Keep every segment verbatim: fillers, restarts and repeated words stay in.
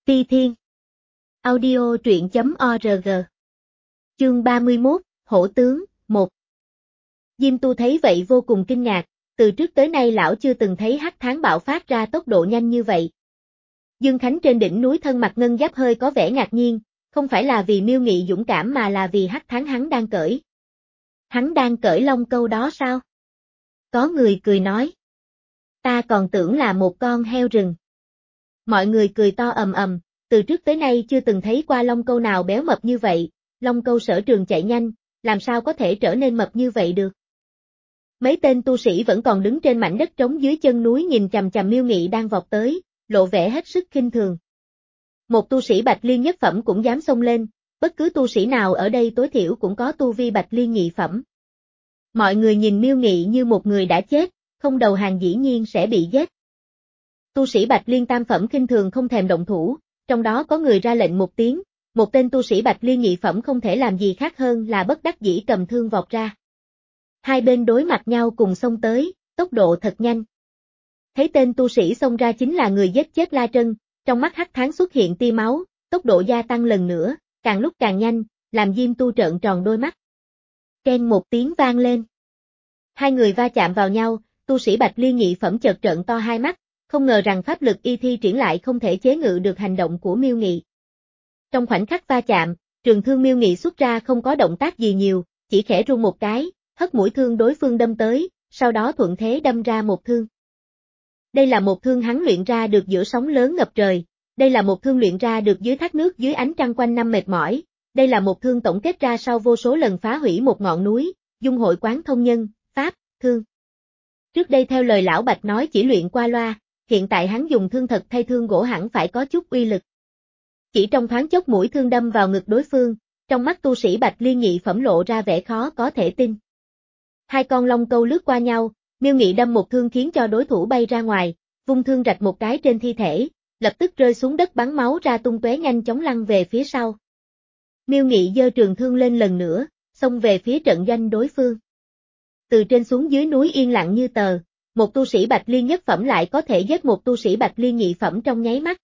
Ti Thiên. Audio truyện chấm org. Chương ba mươi mốt, Hổ tướng, một. Diêm Tu thấy vậy vô cùng kinh ngạc, từ trước tới nay lão chưa từng thấy hắc tháng bạo phát ra tốc độ nhanh như vậy. Dương Khánh trên đỉnh núi thân mặt ngân giáp hơi có vẻ ngạc nhiên, không phải là vì Miêu Nghị dũng cảm mà là vì hắc tháng hắn đang cởi. Hắn đang cởi long câu đó sao? Có người cười nói. Ta còn tưởng là một con heo rừng. Mọi người cười to ầm ầm, từ trước tới nay chưa từng thấy qua long câu nào béo mập như vậy, long câu sở trường chạy nhanh, làm sao có thể trở nên mập như vậy được. Mấy tên tu sĩ vẫn còn đứng trên mảnh đất trống dưới chân núi nhìn chằm chằm Miêu Nghị đang vọt tới, lộ vẻ hết sức khinh thường. Một tu sĩ Bạch Liên nhất phẩm cũng dám xông lên, bất cứ tu sĩ nào ở đây tối thiểu cũng có tu vi Bạch Liên nhị phẩm. Mọi người nhìn Miêu Nghị như một người đã chết, không đầu hàng dĩ nhiên sẽ bị giết. Tu sĩ Bạch Liên tam phẩm khinh thường không thèm động thủ, trong đó có người ra lệnh một tiếng, một tên tu sĩ Bạch Liên nhị phẩm không thể làm gì khác hơn là bất đắc dĩ cầm thương vọt ra. Hai bên đối mặt nhau cùng xông tới, tốc độ thật nhanh. Thấy tên tu sĩ xông ra chính là người giết chết La Trân, trong mắt hắc tháng xuất hiện tia máu, tốc độ gia tăng lần nữa, càng lúc càng nhanh, làm Diêm Tu trợn tròn đôi mắt. Keng một tiếng vang lên. Hai người va chạm vào nhau, tu sĩ Bạch Liên nhị phẩm chợt trợn to hai mắt, không ngờ rằng pháp lực y thi triển lại không thể chế ngự được hành động của Miêu Nghị. Trong khoảnh khắc va chạm, trường thương Miêu Nghị xuất ra không có động tác gì nhiều, chỉ khẽ rung một cái, hất mũi thương đối phương đâm tới, sau đó thuận thế đâm ra một thương. Đây là một thương hắn luyện ra được giữa sóng lớn ngập trời, đây là một thương luyện ra được dưới thác nước dưới ánh trăng quanh năm mệt mỏi, đây là một thương tổng kết ra sau vô số lần phá hủy một ngọn núi, dung hội quán thông nhân, pháp, thương. Trước đây theo lời lão Bạch nói chỉ luyện qua loa, hiện tại hắn dùng thương thật thay thương gỗ hẳn phải có chút uy lực. Chỉ trong thoáng chốc mũi thương đâm vào ngực đối phương, trong mắt tu sĩ Bạch Liên nhị phẩm lộ ra vẻ khó có thể tin. Hai con long câu lướt qua nhau, Miêu Nghị đâm một thương khiến cho đối thủ bay ra ngoài, vung thương rạch một cái trên thi thể, lập tức rơi xuống đất bắn máu ra tung tóe nhanh chóng lăn về phía sau. Miêu Nghị giơ trường thương lên lần nữa, xông về phía trận doanh đối phương. Từ trên xuống dưới núi yên lặng như tờ, một tu sĩ Bạch Liên nhất phẩm lại có thể giết một tu sĩ Bạch Liên nhị phẩm trong nháy mắt.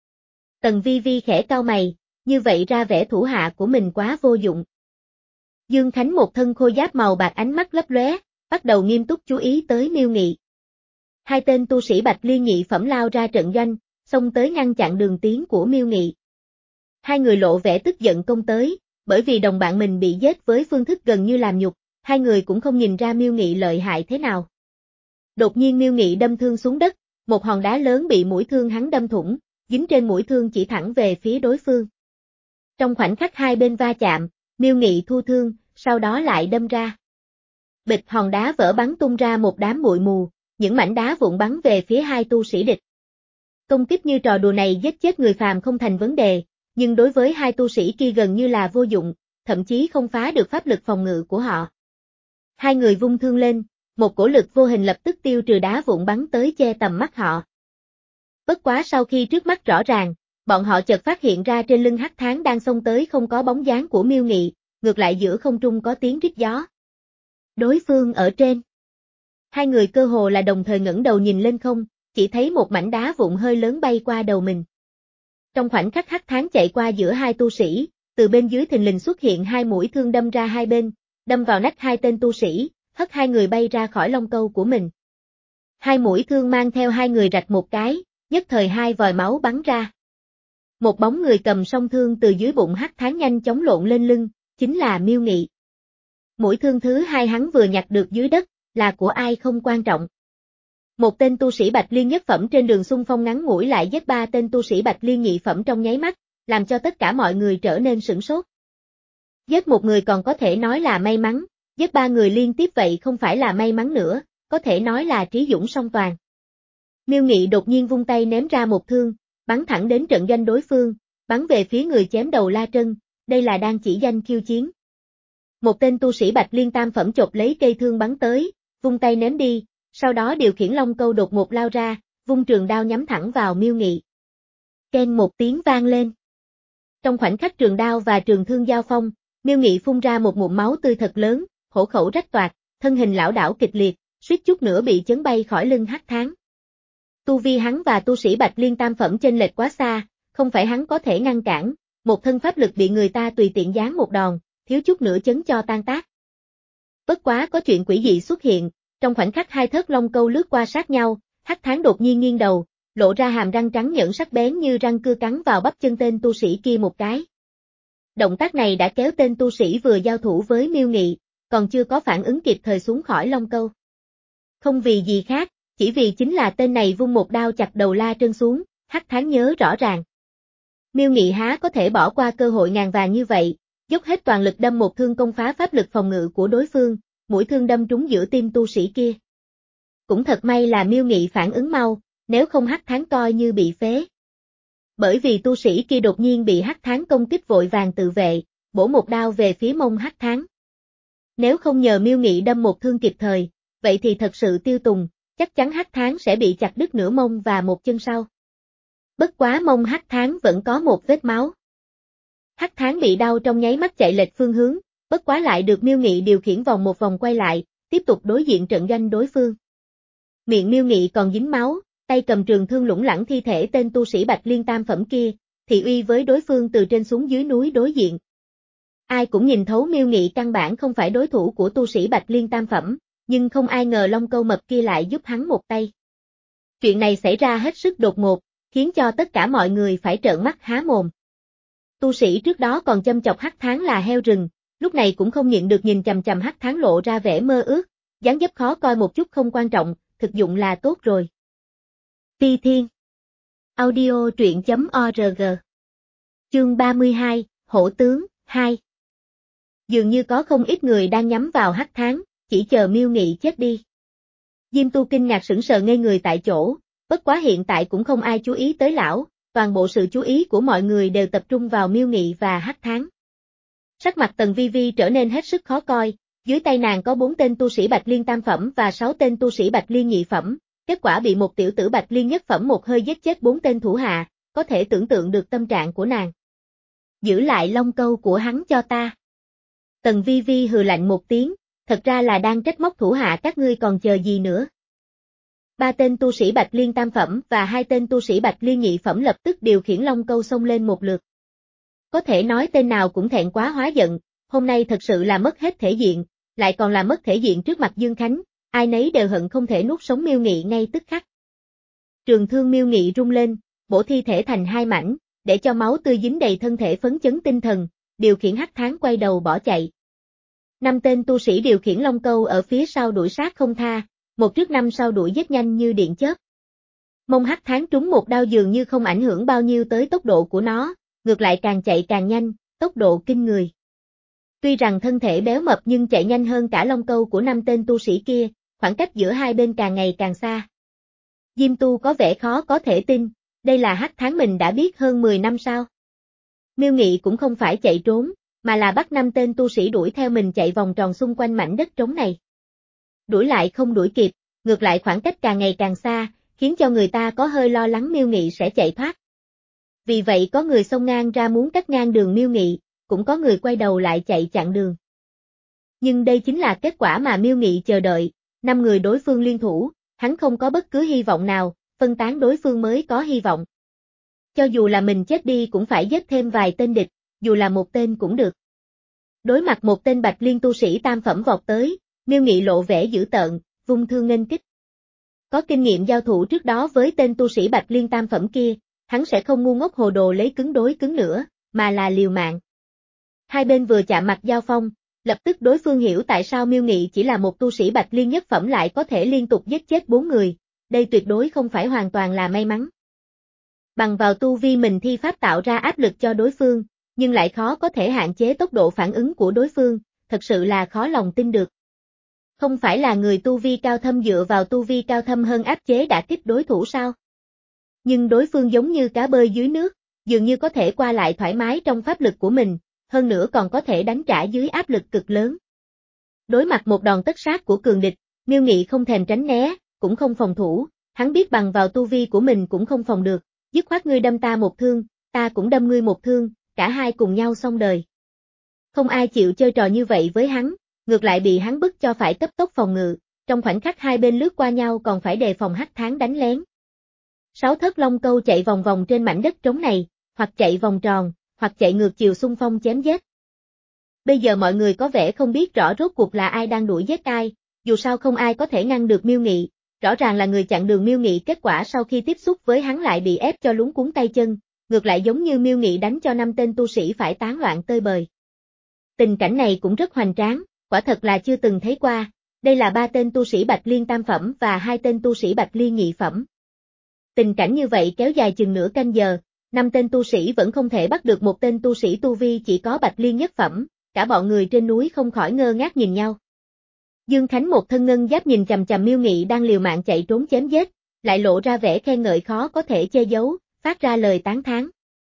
Tần Vi Vi khẽ cau mày, như vậy ra vẻ thủ hạ của mình quá vô dụng. Dương Khánh một thân khôi giáp màu bạc ánh mắt lấp lóe, bắt đầu nghiêm túc chú ý tới Miêu Nghị. Hai tên tu sĩ Bạch Liên nhị phẩm lao ra trận doanh, xông tới ngăn chặn đường tiến của Miêu Nghị. Hai người lộ vẻ tức giận công tới, bởi vì đồng bạn mình bị giết với phương thức gần như làm nhục, hai người cũng không nhìn ra Miêu Nghị lợi hại thế nào. Đột nhiên Miêu Nghị đâm thương xuống đất, một hòn đá lớn bị mũi thương hắn đâm thủng, dính trên mũi thương chỉ thẳng về phía đối phương. Trong khoảnh khắc hai bên va chạm, Miêu Nghị thu thương, sau đó lại đâm ra. Bịch hòn đá vỡ bắn tung ra một đám bụi mù, những mảnh đá vụn bắn về phía hai tu sĩ địch. Công kích như trò đùa này giết chết người phàm không thành vấn đề, nhưng đối với hai tu sĩ kia gần như là vô dụng, thậm chí không phá được pháp lực phòng ngự của họ. Hai người vung thương lên, một cổ lực vô hình lập tức tiêu trừ đá vụn bắn tới che tầm mắt họ. Bất quá sau khi trước mắt rõ ràng, bọn họ chợt phát hiện ra trên lưng hắc tháng đang xông tới không có bóng dáng của Miêu Nghị, ngược lại giữa không trung có tiếng rít gió. Đối phương ở trên. Hai người cơ hồ là đồng thời ngẩng đầu nhìn lên không, chỉ thấy một mảnh đá vụn hơi lớn bay qua đầu mình. Trong khoảnh khắc hắc tháng chạy qua giữa hai tu sĩ, từ bên dưới thình lình xuất hiện hai mũi thương đâm ra hai bên, đâm vào nách hai tên tu sĩ, hất hai người bay ra khỏi long câu của mình. Hai mũi thương mang theo hai người rạch một cái, nhất thời hai vòi máu bắn ra. Một bóng người cầm song thương từ dưới bụng hắc tháng nhanh chóng lộn lên lưng, chính là Miêu Nghị. Mũi thương thứ hai hắn vừa nhặt được dưới đất, là của ai không quan trọng. Một tên tu sĩ Bạch Liên nhất phẩm trên đường xung phong ngắn ngủi lại giết ba tên tu sĩ Bạch Liên nhị phẩm trong nháy mắt, làm cho tất cả mọi người trở nên sửng sốt. Giết một người còn có thể nói là may mắn, giết ba người liên tiếp vậy không phải là may mắn nữa, có thể nói là trí dũng song toàn. Miêu Nghị đột nhiên vung tay ném ra một thương, bắn thẳng đến trận doanh đối phương, bắn về phía người chém đầu La Trân, đây là đang chỉ danh khiêu chiến. Một tên tu sĩ Bạch Liên tam phẩm chộp lấy cây thương bắn tới, vung tay ném đi, sau đó điều khiển long câu đột ngột lao ra, vung trường đao nhắm thẳng vào Miêu Nghị. Keng một tiếng vang lên. Trong khoảnh khắc trường đao và trường thương giao phong, Miêu Nghị phun ra một ngụm máu tươi thật lớn, hổ khẩu rách toạc, thân hình lảo đảo kịch liệt, suýt chút nữa bị chấn bay khỏi lưng hắc tháng. Tu vi hắn và tu sĩ Bạch Liên tam phẩm chênh lệch quá xa, không phải hắn có thể ngăn cản, một thân pháp lực bị người ta tùy tiện giáng một đòn, thiếu chút nữa chấn cho tan tác. Bất quá có chuyện quỷ dị xuất hiện, trong khoảnh khắc hai thớt long câu lướt qua sát nhau, Hắc Thán đột nhiên nghiêng đầu, lộ ra hàm răng trắng nhẫn sắc bén như răng cưa cắn vào bắp chân tên tu sĩ kia một cái. Động tác này đã kéo tên tu sĩ vừa giao thủ với Miêu Nghị, còn chưa có phản ứng kịp thời xuống khỏi long câu. Không vì gì khác, chỉ vì chính là tên này vung một đao chặt đầu La Trân xuống, Hắc Thán nhớ rõ ràng. Miêu Nghị há có thể bỏ qua cơ hội ngàn vàng như vậy, dốc hết toàn lực đâm một thương công phá pháp lực phòng ngự của đối phương, mũi thương đâm trúng giữa tim tu sĩ kia. Cũng thật may là Miêu Nghị phản ứng mau, nếu không Hắc Thán coi như bị phế. Bởi vì tu sĩ kia đột nhiên bị Hắc Thán công kích vội vàng tự vệ, bổ một đao về phía mông Hắc Thán. Nếu không nhờ Miêu Nghị đâm một thương kịp thời, vậy thì thật sự tiêu tùng, chắc chắn Hắc Thán sẽ bị chặt đứt nửa mông và một chân sau. Bất quá mông Hắc Thán vẫn có một vết máu. Hắc Thán bị đau trong nháy mắt chạy lệch phương hướng, bất quá lại được Miêu Nghị điều khiển vòng một vòng quay lại, tiếp tục đối diện trận doanh đối phương. Miệng Miêu Nghị còn dính máu, tay cầm trường thương lủng lẳng thi thể tên tu sĩ Bạch Liên tam phẩm kia, thị uy với đối phương từ trên xuống dưới núi đối diện. Ai cũng nhìn thấu Miêu Nghị căn bản không phải đối thủ của tu sĩ Bạch Liên tam phẩm, nhưng không ai ngờ long câu mập kia lại giúp hắn một tay. Chuyện này xảy ra hết sức đột ngột, khiến cho tất cả mọi người phải trợn mắt há mồm. Tu sĩ trước đó còn châm chọc Hắc Thán là heo rừng, lúc này cũng không nhịn được nhìn chằm chằm Hắc Thán lộ ra vẻ mơ ước, dáng dấp khó coi một chút không quan trọng, thực dụng là tốt rồi. Phi Thiên Audio truyện chấm org Chương ba mươi hai, Hổ tướng, hai. Dường như có không ít người đang nhắm vào Hắc Thán, chỉ chờ Miêu Nghị chết đi. Diêm Tu kinh ngạc sững sờ ngây người tại chỗ, bất quá hiện tại cũng không ai chú ý tới lão, toàn bộ sự chú ý của mọi người đều tập trung vào Miêu Nghị và Hắc Thán. Sắc mặt Tần Vi Vi trở nên hết sức khó coi, dưới tay nàng có bốn tên tu sĩ Bạch Liên tam phẩm và sáu tên tu sĩ Bạch Liên nhị phẩm, kết quả bị một tiểu tử Bạch Liên nhất phẩm một hơi giết chết bốn tên thủ hạ, có thể tưởng tượng được tâm trạng của nàng. Giữ lại long câu của hắn cho ta. Tần Vi Vi hừ lạnh một tiếng, thật ra là đang trách móc thủ hạ các ngươi còn chờ gì nữa. Ba tên tu sĩ Bạch Liên tam phẩm và hai tên tu sĩ Bạch Liên nhị phẩm lập tức điều khiển long câu xông lên một lượt. Có thể nói tên nào cũng thẹn quá hóa giận, hôm nay thật sự là mất hết thể diện, lại còn là mất thể diện trước mặt Dương Khánh, ai nấy đều hận không thể nuốt sống Miêu Nghị ngay tức khắc. Trường thương Miêu Nghị rung lên, bổ thi thể thành hai mảnh, để cho máu tươi dính đầy thân thể phấn chấn tinh thần, điều khiển Hắc Thán quay đầu bỏ chạy. Năm tên tu sĩ điều khiển long câu ở phía sau đuổi sát không tha, một trước năm sau đuổi giết nhanh như điện chớp. Mông Hắc Thán trúng một đao dường như không ảnh hưởng bao nhiêu tới tốc độ của nó, ngược lại càng chạy càng nhanh, tốc độ kinh người. Tuy rằng thân thể béo mập nhưng chạy nhanh hơn cả long câu của năm tên tu sĩ kia, khoảng cách giữa hai bên càng ngày càng xa. Diêm Tu có vẻ khó có thể tin, đây là Hắc Thán mình đã biết hơn mười năm sao. Miêu Nghị cũng không phải chạy trốn, mà là bắt năm tên tu sĩ đuổi theo mình chạy vòng tròn xung quanh mảnh đất trống này. Đuổi lại không đuổi kịp, ngược lại khoảng cách càng ngày càng xa, khiến cho người ta có hơi lo lắng Miêu Nghị sẽ chạy thoát. Vì vậy có người xông ngang ra muốn cắt ngang đường Miêu Nghị, cũng có người quay đầu lại chạy chặn đường. Nhưng đây chính là kết quả mà Miêu Nghị chờ đợi, năm người đối phương liên thủ, hắn không có bất cứ hy vọng nào, phân tán đối phương mới có hy vọng. Cho dù là mình chết đi cũng phải giết thêm vài tên địch, dù là một tên cũng được. Đối mặt một tên Bạch Liên tu sĩ tam phẩm vọt tới, Miêu Nghị lộ vẻ dữ tợn, vung thương nghênh kích. Có kinh nghiệm giao thủ trước đó với tên tu sĩ Bạch Liên tam phẩm kia, hắn sẽ không ngu ngốc hồ đồ lấy cứng đối cứng nữa, mà là liều mạng. Hai bên vừa chạm mặt giao phong, lập tức đối phương hiểu tại sao Miêu Nghị chỉ là một tu sĩ Bạch Liên nhất phẩm lại có thể liên tục giết chết bốn người, đây tuyệt đối không phải hoàn toàn là may mắn. Bằng vào tu vi mình thi pháp tạo ra áp lực cho đối phương, nhưng lại khó có thể hạn chế tốc độ phản ứng của đối phương, thật sự là khó lòng tin được. Không phải là người tu vi cao thâm dựa vào tu vi cao thâm hơn áp chế đả kích đối thủ sao? Nhưng đối phương giống như cá bơi dưới nước, dường như có thể qua lại thoải mái trong pháp lực của mình, hơn nữa còn có thể đánh trả dưới áp lực cực lớn. Đối mặt một đòn tất sát của cường địch, Miêu Nghị không thèm tránh né, cũng không phòng thủ, hắn biết bằng vào tu vi của mình cũng không phòng được, dứt khoát ngươi đâm ta một thương, ta cũng đâm ngươi một thương, cả hai cùng nhau xong đời. Không ai chịu chơi trò như vậy với hắn, ngược lại bị hắn bức cho phải cấp tốc phòng ngự, trong khoảnh khắc hai bên lướt qua nhau còn phải đề phòng Hắc Thán đánh lén. Sáu thất long câu chạy vòng vòng trên mảnh đất trống này, hoặc chạy vòng tròn, hoặc chạy ngược chiều xung phong chém giết. Bây giờ mọi người có vẻ không biết rõ rốt cuộc là ai đang đuổi giết ai, dù sao không ai có thể ngăn được Miêu Nghị, rõ ràng là người chặn đường Miêu Nghị, kết quả sau khi tiếp xúc với hắn lại bị ép cho luống cuống tay chân, ngược lại giống như Miêu Nghị đánh cho năm tên tu sĩ phải tán loạn tơi bời. Tình cảnh này cũng rất hoành tráng, quả thật là chưa từng thấy qua, đây là ba tên tu sĩ Bạch Liên tam phẩm và hai tên tu sĩ Bạch Liên nhị phẩm. Tình cảnh như vậy kéo dài chừng nửa canh giờ, năm tên tu sĩ vẫn không thể bắt được một tên tu sĩ tu vi chỉ có Bạch Liên nhất phẩm, cả bọn người trên núi không khỏi ngơ ngác nhìn nhau. Dương Khánh một thân ngân giáp nhìn chằm chằm Miêu Nghị đang liều mạng chạy trốn chém giết, lại lộ ra vẻ khen ngợi khó có thể che giấu, phát ra lời tán thán.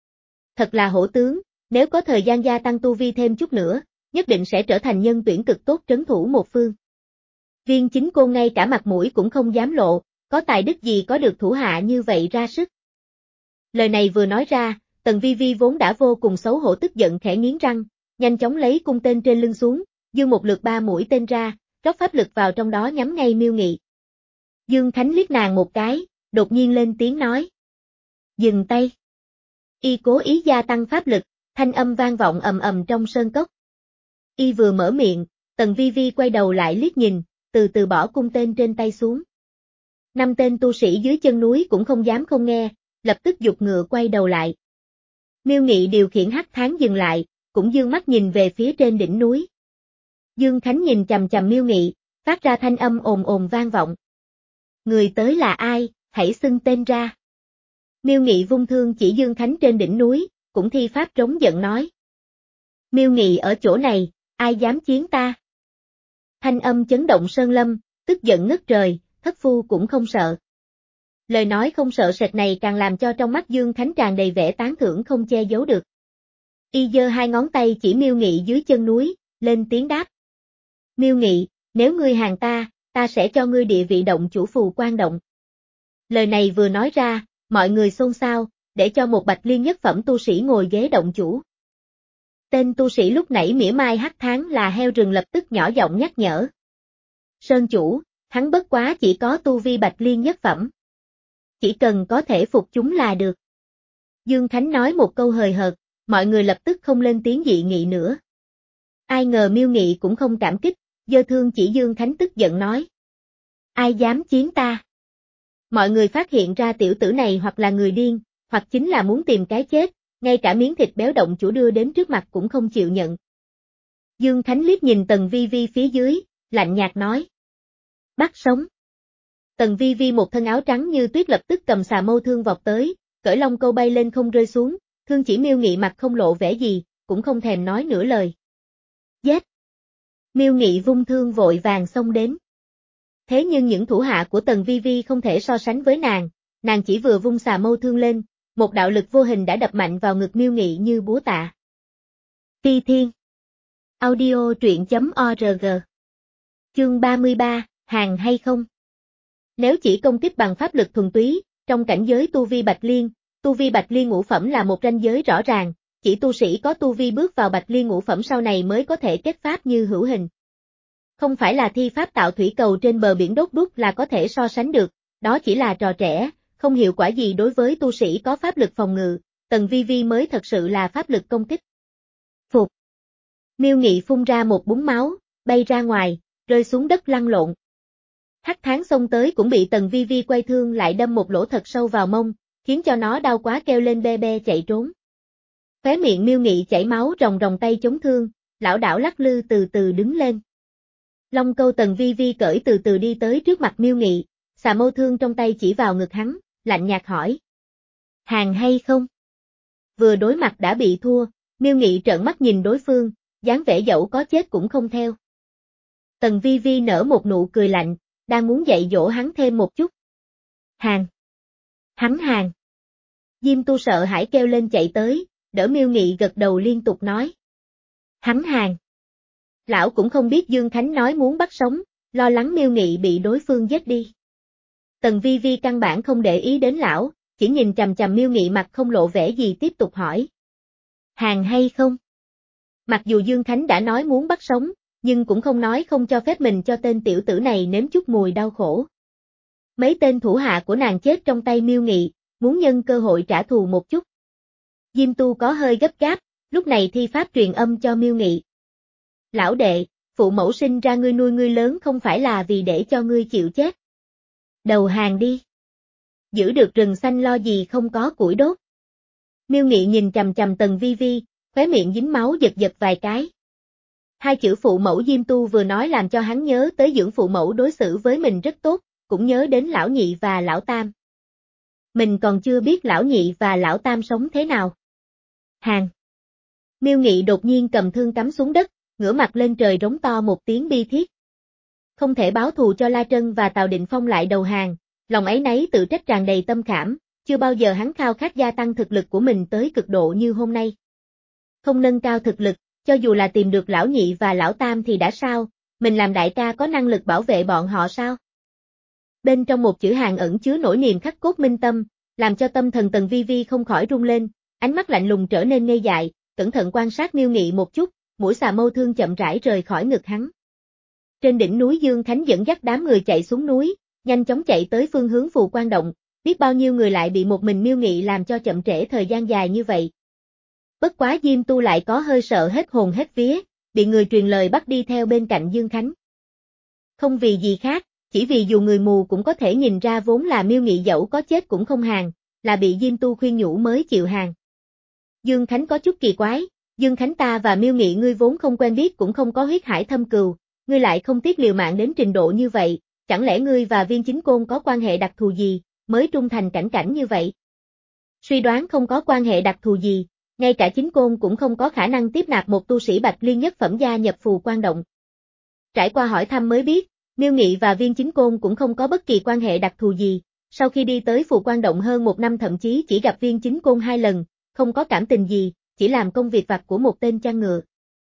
Thật là hổ tướng, nếu có thời gian gia tăng tu vi thêm chút nữa, nhất định sẽ trở thành nhân tuyển cực tốt trấn thủ một phương. Viên Chính Cô ngay cả mặt mũi cũng không dám lộ, có tài đức gì có được thủ hạ như vậy ra sức. Lời này vừa nói ra, Tần Vi Vi vốn đã vô cùng xấu hổ tức giận khẽ nghiến răng, nhanh chóng lấy cung tên trên lưng xuống, dương một lượt ba mũi tên ra, rót pháp lực vào trong đó nhắm ngay Miêu Nghị. Dương Khánh liếc nàng một cái, đột nhiên lên tiếng nói. Dừng tay. Y cố ý gia tăng pháp lực, thanh âm vang vọng ầm ầm trong sơn cốc. Y vừa mở miệng, Tần Vi Vi quay đầu lại liếc nhìn, từ từ bỏ cung tên trên tay xuống. Năm tên tu sĩ dưới chân núi cũng không dám không nghe, lập tức giục ngựa quay đầu lại. Miêu Nghị điều khiển hắc thán dừng lại, cũng dương mắt nhìn về phía trên đỉnh núi. Dương Khánh nhìn chằm chằm Miêu Nghị, phát ra thanh âm ồn ồn vang vọng. Người tới là ai, hãy xưng tên ra. Miêu Nghị vung thương chỉ Dương Khánh trên đỉnh núi, cũng thi pháp trống giận nói. Miêu Nghị ở chỗ này, ai dám chiến ta? Thanh âm chấn động sơn lâm, tức giận ngất trời, thất phu cũng không sợ. Lời nói không sợ sệt này càng làm cho trong mắt Dương Khánh tràn đầy vẻ tán thưởng không che giấu được. Y giơ hai ngón tay chỉ Miêu Nghị dưới chân núi, lên tiếng đáp. Miêu Nghị, nếu ngươi hàng ta, ta sẽ cho ngươi địa vị động chủ phù quan động. Lời này vừa nói ra, mọi người xôn xao, để cho một Bạch Liên nhất phẩm tu sĩ ngồi ghế động chủ. Tên tu sĩ lúc nãy mỉa mai hắc thán là heo rừng lập tức nhỏ giọng nhắc nhở. Sơn chủ, hắn bất quá chỉ có tu vi Bạch Liên nhất phẩm. Chỉ cần có thể phục chúng là được. Dương Khánh nói một câu hời hợt, mọi người lập tức không lên tiếng dị nghị nữa. Ai ngờ Miêu Nghị cũng không cảm kích, giơ thương chỉ Dương Khánh tức giận nói. Ai dám chiến ta? Mọi người phát hiện ra tiểu tử này hoặc là người điên, hoặc chính là muốn tìm cái chết, ngay cả miếng thịt béo động chủ đưa đến trước mặt cũng không chịu nhận. Dương Khánh liếc nhìn Tần Vi Vi phía dưới, lạnh nhạt nói. Bắt sống. Tần Vi Vi một thân áo trắng như tuyết lập tức cầm xà mâu thương vọt tới, cởi long câu bay lên không rơi xuống, thương chỉ Miêu Nghị mặt không lộ vẻ gì, cũng không thèm nói nửa lời. Giết! Miêu Nghị vung thương vội vàng xông đến. Thế nhưng những thủ hạ của Tần Vi Vi không thể so sánh với nàng, nàng chỉ vừa vung xà mâu thương lên, một đạo lực vô hình đã đập mạnh vào ngực Miêu Nghị như búa tạ. Phi Thiên Audio truyện chấm org Chương ba mươi ba, hàng hay không? Nếu chỉ công kích bằng pháp lực thuần túy, trong cảnh giới tu vi Bạch Liên, tu vi Bạch Liên ngũ phẩm là một ranh giới rõ ràng, chỉ tu sĩ có tu vi bước vào Bạch Liên ngũ phẩm sau này mới có thể kết pháp như hữu hình. Không phải là thi pháp tạo thủy cầu trên bờ biển đốt đúc là có thể so sánh được, đó chỉ là trò trẻ, không hiệu quả gì đối với tu sĩ có pháp lực phòng ngự, Tần Vi Vi mới thật sự là pháp lực công kích. Phục. Miêu Nghị phun ra một búng máu, bay ra ngoài, rơi xuống đất lăn lộn. Hắc thán xông tới cũng bị Tần Vi Vi quay thương lại đâm một lỗ thật sâu vào mông, khiến cho nó đau quá kêu lên be be chạy trốn. Khóe miệng Miêu Nghị chảy máu ròng ròng tay chống thương, lảo đảo lắc lư từ từ đứng lên. Long câu Tần Vi Vi cởi từ từ đi tới trước mặt Miêu Nghị, xà mâu thương trong tay chỉ vào ngực hắn, lạnh nhạt hỏi. Hàng hay không? Vừa đối mặt đã bị thua, Miêu Nghị trợn mắt nhìn đối phương, dáng vẻ dẫu có chết cũng không theo. Tần Vi Vi nở một nụ cười lạnh, đang muốn dạy dỗ hắn thêm một chút. Hàng! Hắn hàng! Diêm Tu sợ hãi kêu lên chạy tới, đỡ Miêu Nghị gật đầu liên tục nói. Hắn hàng! Lão cũng không biết Dương Khánh nói muốn bắt sống, lo lắng Miêu Nghị bị đối phương giết đi. Tần Vi Vi căn bản không để ý đến lão, chỉ nhìn chằm chằm Miêu Nghị mặt không lộ vẻ gì tiếp tục hỏi. Hàng hay không? Mặc dù Dương Khánh đã nói muốn bắt sống, nhưng cũng không nói không cho phép mình cho tên tiểu tử này nếm chút mùi đau khổ. Mấy tên thủ hạ của nàng chết trong tay Miêu Nghị, muốn nhân cơ hội trả thù một chút. Diêm Tu có hơi gấp gáp, lúc này thi pháp truyền âm cho Miêu Nghị. Lão đệ, phụ mẫu sinh ra ngươi nuôi ngươi lớn không phải là vì để cho ngươi chịu chết. Đầu hàng đi. Giữ được rừng xanh lo gì không có củi đốt. Miêu Nghị nhìn chằm chằm Tần Vi Vi, khóe miệng dính máu giật giật vài cái. Hai chữ phụ mẫu Diêm Tu vừa nói làm cho hắn nhớ tới dưỡng phụ mẫu đối xử với mình rất tốt, cũng nhớ đến lão nhị và lão tam. Mình còn chưa biết lão nhị và lão tam sống thế nào. Hàng. Miêu Nghị đột nhiên cầm thương cắm xuống đất, ngửa mặt lên trời rống to một tiếng bi thiết. Không thể báo thù cho La Trân và Tào Định Phong lại đầu hàng, lòng áy náy tự trách tràn đầy tâm khảm, chưa bao giờ hắn khao khát gia tăng thực lực của mình tới cực độ như hôm nay. Không nâng cao thực lực, cho dù là tìm được lão nhị và lão tam thì đã sao, mình làm đại ca có năng lực bảo vệ bọn họ sao? Bên trong một chữ hàng ẩn chứa nỗi niềm khắc cốt minh tâm, làm cho tâm thần Tần Vi Vi không khỏi rung lên, ánh mắt lạnh lùng trở nên ngây dại, cẩn thận quan sát Miêu Nghị một chút, mũi xà mâu thương chậm rãi rời khỏi ngực hắn. Trên đỉnh núi Dương Khánh dẫn dắt đám người chạy xuống núi, nhanh chóng chạy tới phương hướng Phù Quan Động, biết bao nhiêu người lại bị một mình Miêu Nghị làm cho chậm trễ thời gian dài như vậy. Bất quá Diêm Tu lại có hơi sợ hết hồn hết vía, bị người truyền lời bắt đi theo bên cạnh Dương Khánh. Không vì gì khác, chỉ vì dù người mù cũng có thể nhìn ra vốn là Miêu Nghị dẫu có chết cũng không hàng, là bị Diêm Tu khuyên nhủ mới chịu hàng. Dương Khánh có chút kỳ quái, Dương Khánh ta và Miêu Nghị ngươi vốn không quen biết cũng không có huyết hải thâm cừu, ngươi lại không tiếc liều mạng đến trình độ như vậy, chẳng lẽ ngươi và Viên Chính Côn có quan hệ đặc thù gì, mới trung thành cảnh cảnh như vậy? Suy đoán không có quan hệ đặc thù gì, ngay cả Chính Côn cũng không có khả năng tiếp nạp một tu sĩ Bạch Liên nhất phẩm gia nhập Phù Quan Động. Trải qua hỏi thăm mới biết, Miêu Nghị và Viên Chính Côn cũng không có bất kỳ quan hệ đặc thù gì, sau khi đi tới Phù Quan Động hơn một năm thậm chí chỉ gặp Viên Chính Côn hai lần, không có cảm tình gì, chỉ làm công việc vặt của một tên chăn ngựa.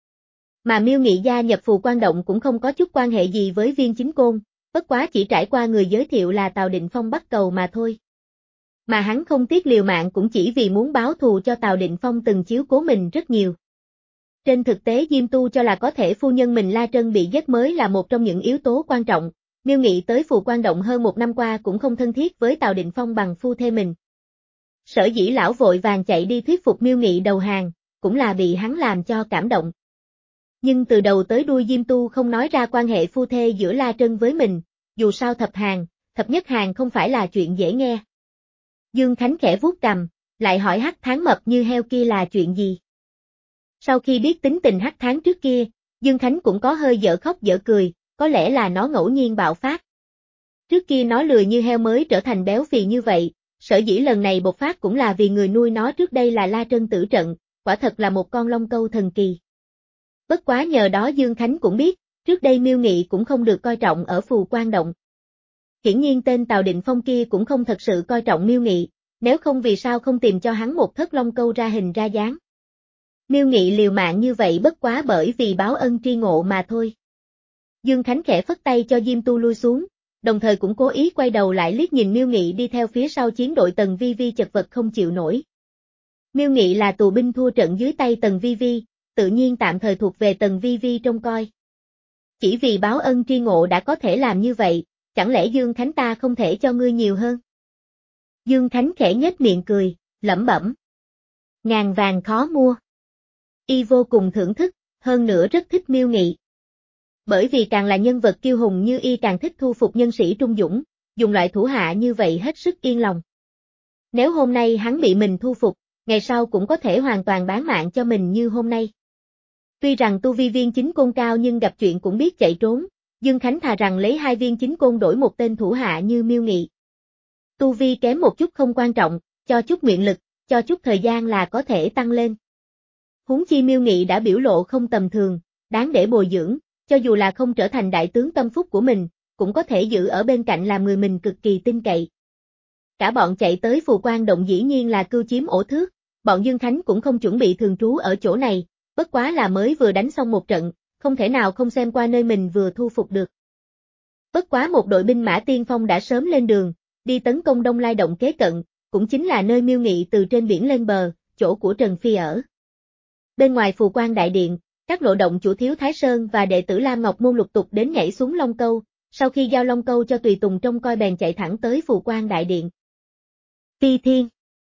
Mà Miêu Nghị gia nhập Phù Quan Động cũng không có chút quan hệ gì với Viên Chính Côn, bất quá chỉ trải qua người giới thiệu là Tào Định Phong bắt cầu mà thôi. Mà hắn không tiếc liều mạng cũng chỉ vì muốn báo thù cho Tào Định Phong từng chiếu cố mình rất nhiều. Trên thực tế Diêm Tu cho là có thể phu nhân mình La Trân bị giết mới là một trong những yếu tố quan trọng, Miêu Nghị tới Phù Quan Động hơn một năm qua cũng không thân thiết với Tào Định Phong bằng phu thê mình. Sở dĩ lão vội vàng chạy đi thuyết phục Miêu Nghị đầu hàng, cũng là bị hắn làm cho cảm động. Nhưng từ đầu tới đuôi Diêm Tu không nói ra quan hệ phu thê giữa La Trân với mình, dù sao thập hàng, thập nhất hàng không phải là chuyện dễ nghe. Dương Khánh khẽ vuốt cằm, lại hỏi Hắc Tháng mập như heo kia là chuyện gì. Sau khi biết tính tình Hắc Tháng trước kia, Dương Khánh cũng có hơi dở khóc dở cười, có lẽ là nó ngẫu nhiên bạo phát. Trước kia nó lười như heo mới trở thành béo phì như vậy, sở dĩ lần này bộc phát cũng là vì người nuôi nó trước đây là La Trân Tử Trận, quả thật là một con long câu thần kỳ. Bất quá nhờ đó Dương Khánh cũng biết, trước đây Miêu Nghị cũng không được coi trọng ở Phù Quan Động. Hiển nhiên tên Tào Định Phong kia cũng không thật sự coi trọng Miêu Nghị, nếu không vì sao không tìm cho hắn một thất long câu ra hình ra dáng. Miêu Nghị liều mạng như vậy bất quá bởi vì báo ân tri ngộ mà thôi. Dương Khánh khẽ phất tay cho Diêm Tu lui xuống, đồng thời cũng cố ý quay đầu lại liếc nhìn Miêu Nghị đi theo phía sau chiến đội Tần Vi Vi chật vật không chịu nổi. Miêu Nghị là tù binh thua trận dưới tay Tần Vi Vi, tự nhiên tạm thời thuộc về Tần Vi Vi trông coi. Chỉ vì báo ân tri ngộ đã có thể làm như vậy, chẳng lẽ Dương Khánh ta không thể cho ngươi nhiều hơn? Dương Khánh khẽ nhếch miệng cười, lẩm bẩm. Ngàn vàng khó mua. Y vô cùng thưởng thức, hơn nữa rất thích Miêu Nghị. Bởi vì càng là nhân vật kiêu hùng như Y càng thích thu phục nhân sĩ trung dũng, dùng loại thủ hạ như vậy hết sức yên lòng. Nếu hôm nay hắn bị mình thu phục, ngày sau cũng có thể hoàn toàn bán mạng cho mình như hôm nay. Tuy rằng tu vi Viên Chính Côn cao nhưng gặp chuyện cũng biết chạy trốn, Dương Khánh thà rằng lấy hai viên chính côn đổi một tên thủ hạ như Miêu Nghị. Tu vi kém một chút không quan trọng, cho chút nguyện lực, cho chút thời gian là có thể tăng lên. Huống chi Miêu Nghị đã biểu lộ không tầm thường, đáng để bồi dưỡng, cho dù là không trở thành đại tướng tâm phúc của mình, cũng có thể giữ ở bên cạnh làm người mình cực kỳ tin cậy. Cả bọn chạy tới Phù Quan Động dĩ nhiên là cưu chiếm ổ thước, bọn Dương Khánh cũng không chuẩn bị thường trú ở chỗ này, bất quá là mới vừa đánh xong một trận, không thể nào không xem qua nơi mình vừa thu phục được. Bất quá một đội binh mã tiên phong đã sớm lên đường, đi tấn công Đông Lai Động kế cận, cũng chính là nơi Miêu Nghị từ trên biển lên bờ, chỗ của Trần Phi ở. Bên ngoài Phù Quan Đại Điện, các lộ động chủ Thiếu Thái Sơn và đệ tử Lam Ngọc Môn lục tục đến nhảy xuống Long Câu, sau khi giao Long Câu cho tùy tùng trông coi bèn chạy thẳng tới Phù Quan Đại Điện. Phi Thiên.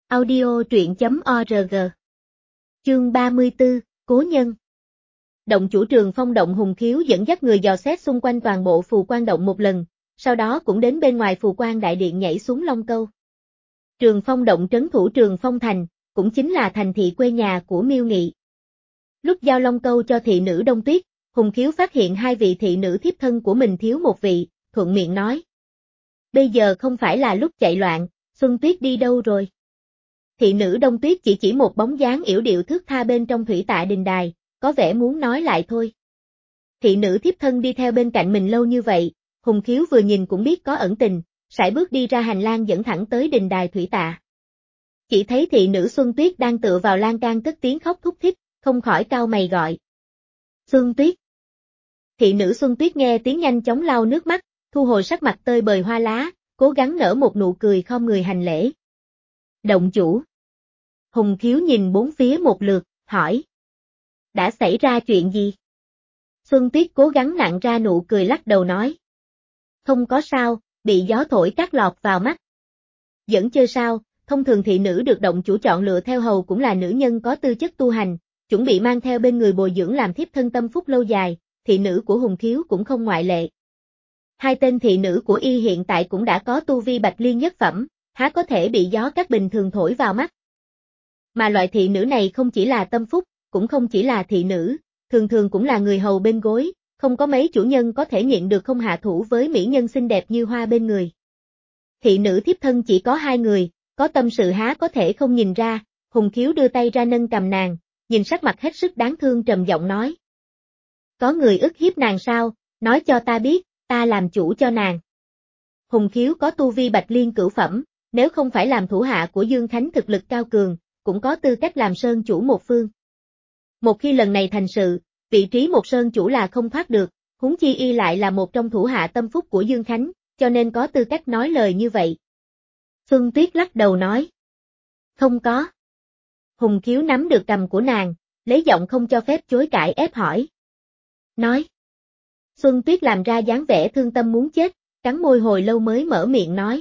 Audio truyện chấm org. Chương ba mươi tư, Cố nhân. Động chủ Trường Phong động Hùng Khiếu dẫn dắt người dò xét xung quanh toàn bộ phù quan động một lần, sau đó cũng đến bên ngoài phù quan đại điện nhảy xuống Long Câu. Trường Phong động trấn thủ Trường Phong thành, cũng chính là thành thị quê nhà của Miêu Nghị. Lúc giao Long Câu cho thị nữ Đông Tuyết, Hùng Khiếu phát hiện hai vị thị nữ thiếp thân của mình thiếu một vị, thuận miệng nói. Bây giờ không phải là lúc chạy loạn, Xuân Tuyết đi đâu rồi? Thị nữ Đông Tuyết chỉ chỉ một bóng dáng yểu điệu thước tha bên trong thủy tạ đình đài, có vẻ muốn nói lại thôi. Thị nữ thiếp thân đi theo bên cạnh mình lâu như vậy, Hùng Khiếu vừa nhìn cũng biết có ẩn tình, sải bước đi ra hành lang dẫn thẳng tới đình đài thủy tạ. Chỉ thấy thị nữ Xuân Tuyết đang tựa vào lan can cất tiếng khóc thúc thích, không khỏi cau mày gọi. Xuân Tuyết. Thị nữ Xuân Tuyết nghe tiếng nhanh chóng lau nước mắt, thu hồi sắc mặt tơi bời hoa lá, cố gắng nở một nụ cười khom người hành lễ. Động chủ. Hùng Khiếu nhìn bốn phía một lượt, hỏi. Đã xảy ra chuyện gì? Xuân Tuyết cố gắng nặn ra nụ cười lắc đầu nói. Không có sao, bị gió thổi cát lọt vào mắt. Vẫn chơi sao, thông thường thị nữ được động chủ chọn lựa theo hầu cũng là nữ nhân có tư chất tu hành, chuẩn bị mang theo bên người bồi dưỡng làm thiếp thân tâm phúc lâu dài, thị nữ của Hùng Khiếu cũng không ngoại lệ. Hai tên thị nữ của y hiện tại cũng đã có tu vi bạch liên nhất phẩm, há có thể bị gió cát bình thường thổi vào mắt. Mà loại thị nữ này không chỉ là tâm phúc, cũng không chỉ là thị nữ, thường thường cũng là người hầu bên gối, không có mấy chủ nhân có thể nhịn được không hạ thủ với mỹ nhân xinh đẹp như hoa bên người. Thị nữ thiếp thân chỉ có hai người, có tâm sự há có thể không nhìn ra, Hùng Khiếu đưa tay ra nâng cầm nàng, nhìn sắc mặt hết sức đáng thương trầm giọng nói. Có người ức hiếp nàng sao, nói cho ta biết, ta làm chủ cho nàng. Hùng Khiếu có tu vi bạch liên cửu phẩm, nếu không phải làm thủ hạ của Dương Khánh thực lực cao cường, cũng có tư cách làm sơn chủ một phương. Một khi lần này thành sự, vị trí một sơn chủ là không thoát được, huống chi y lại là một trong thủ hạ tâm phúc của Dương Khánh, cho nên có tư cách nói lời như vậy. Xuân Tuyết lắc đầu nói. Không có. Hùng Khiếu nắm được cầm của nàng, lấy giọng không cho phép chối cãi ép hỏi. Nói. Xuân Tuyết làm ra dáng vẻ thương tâm muốn chết, cắn môi hồi lâu mới mở miệng nói.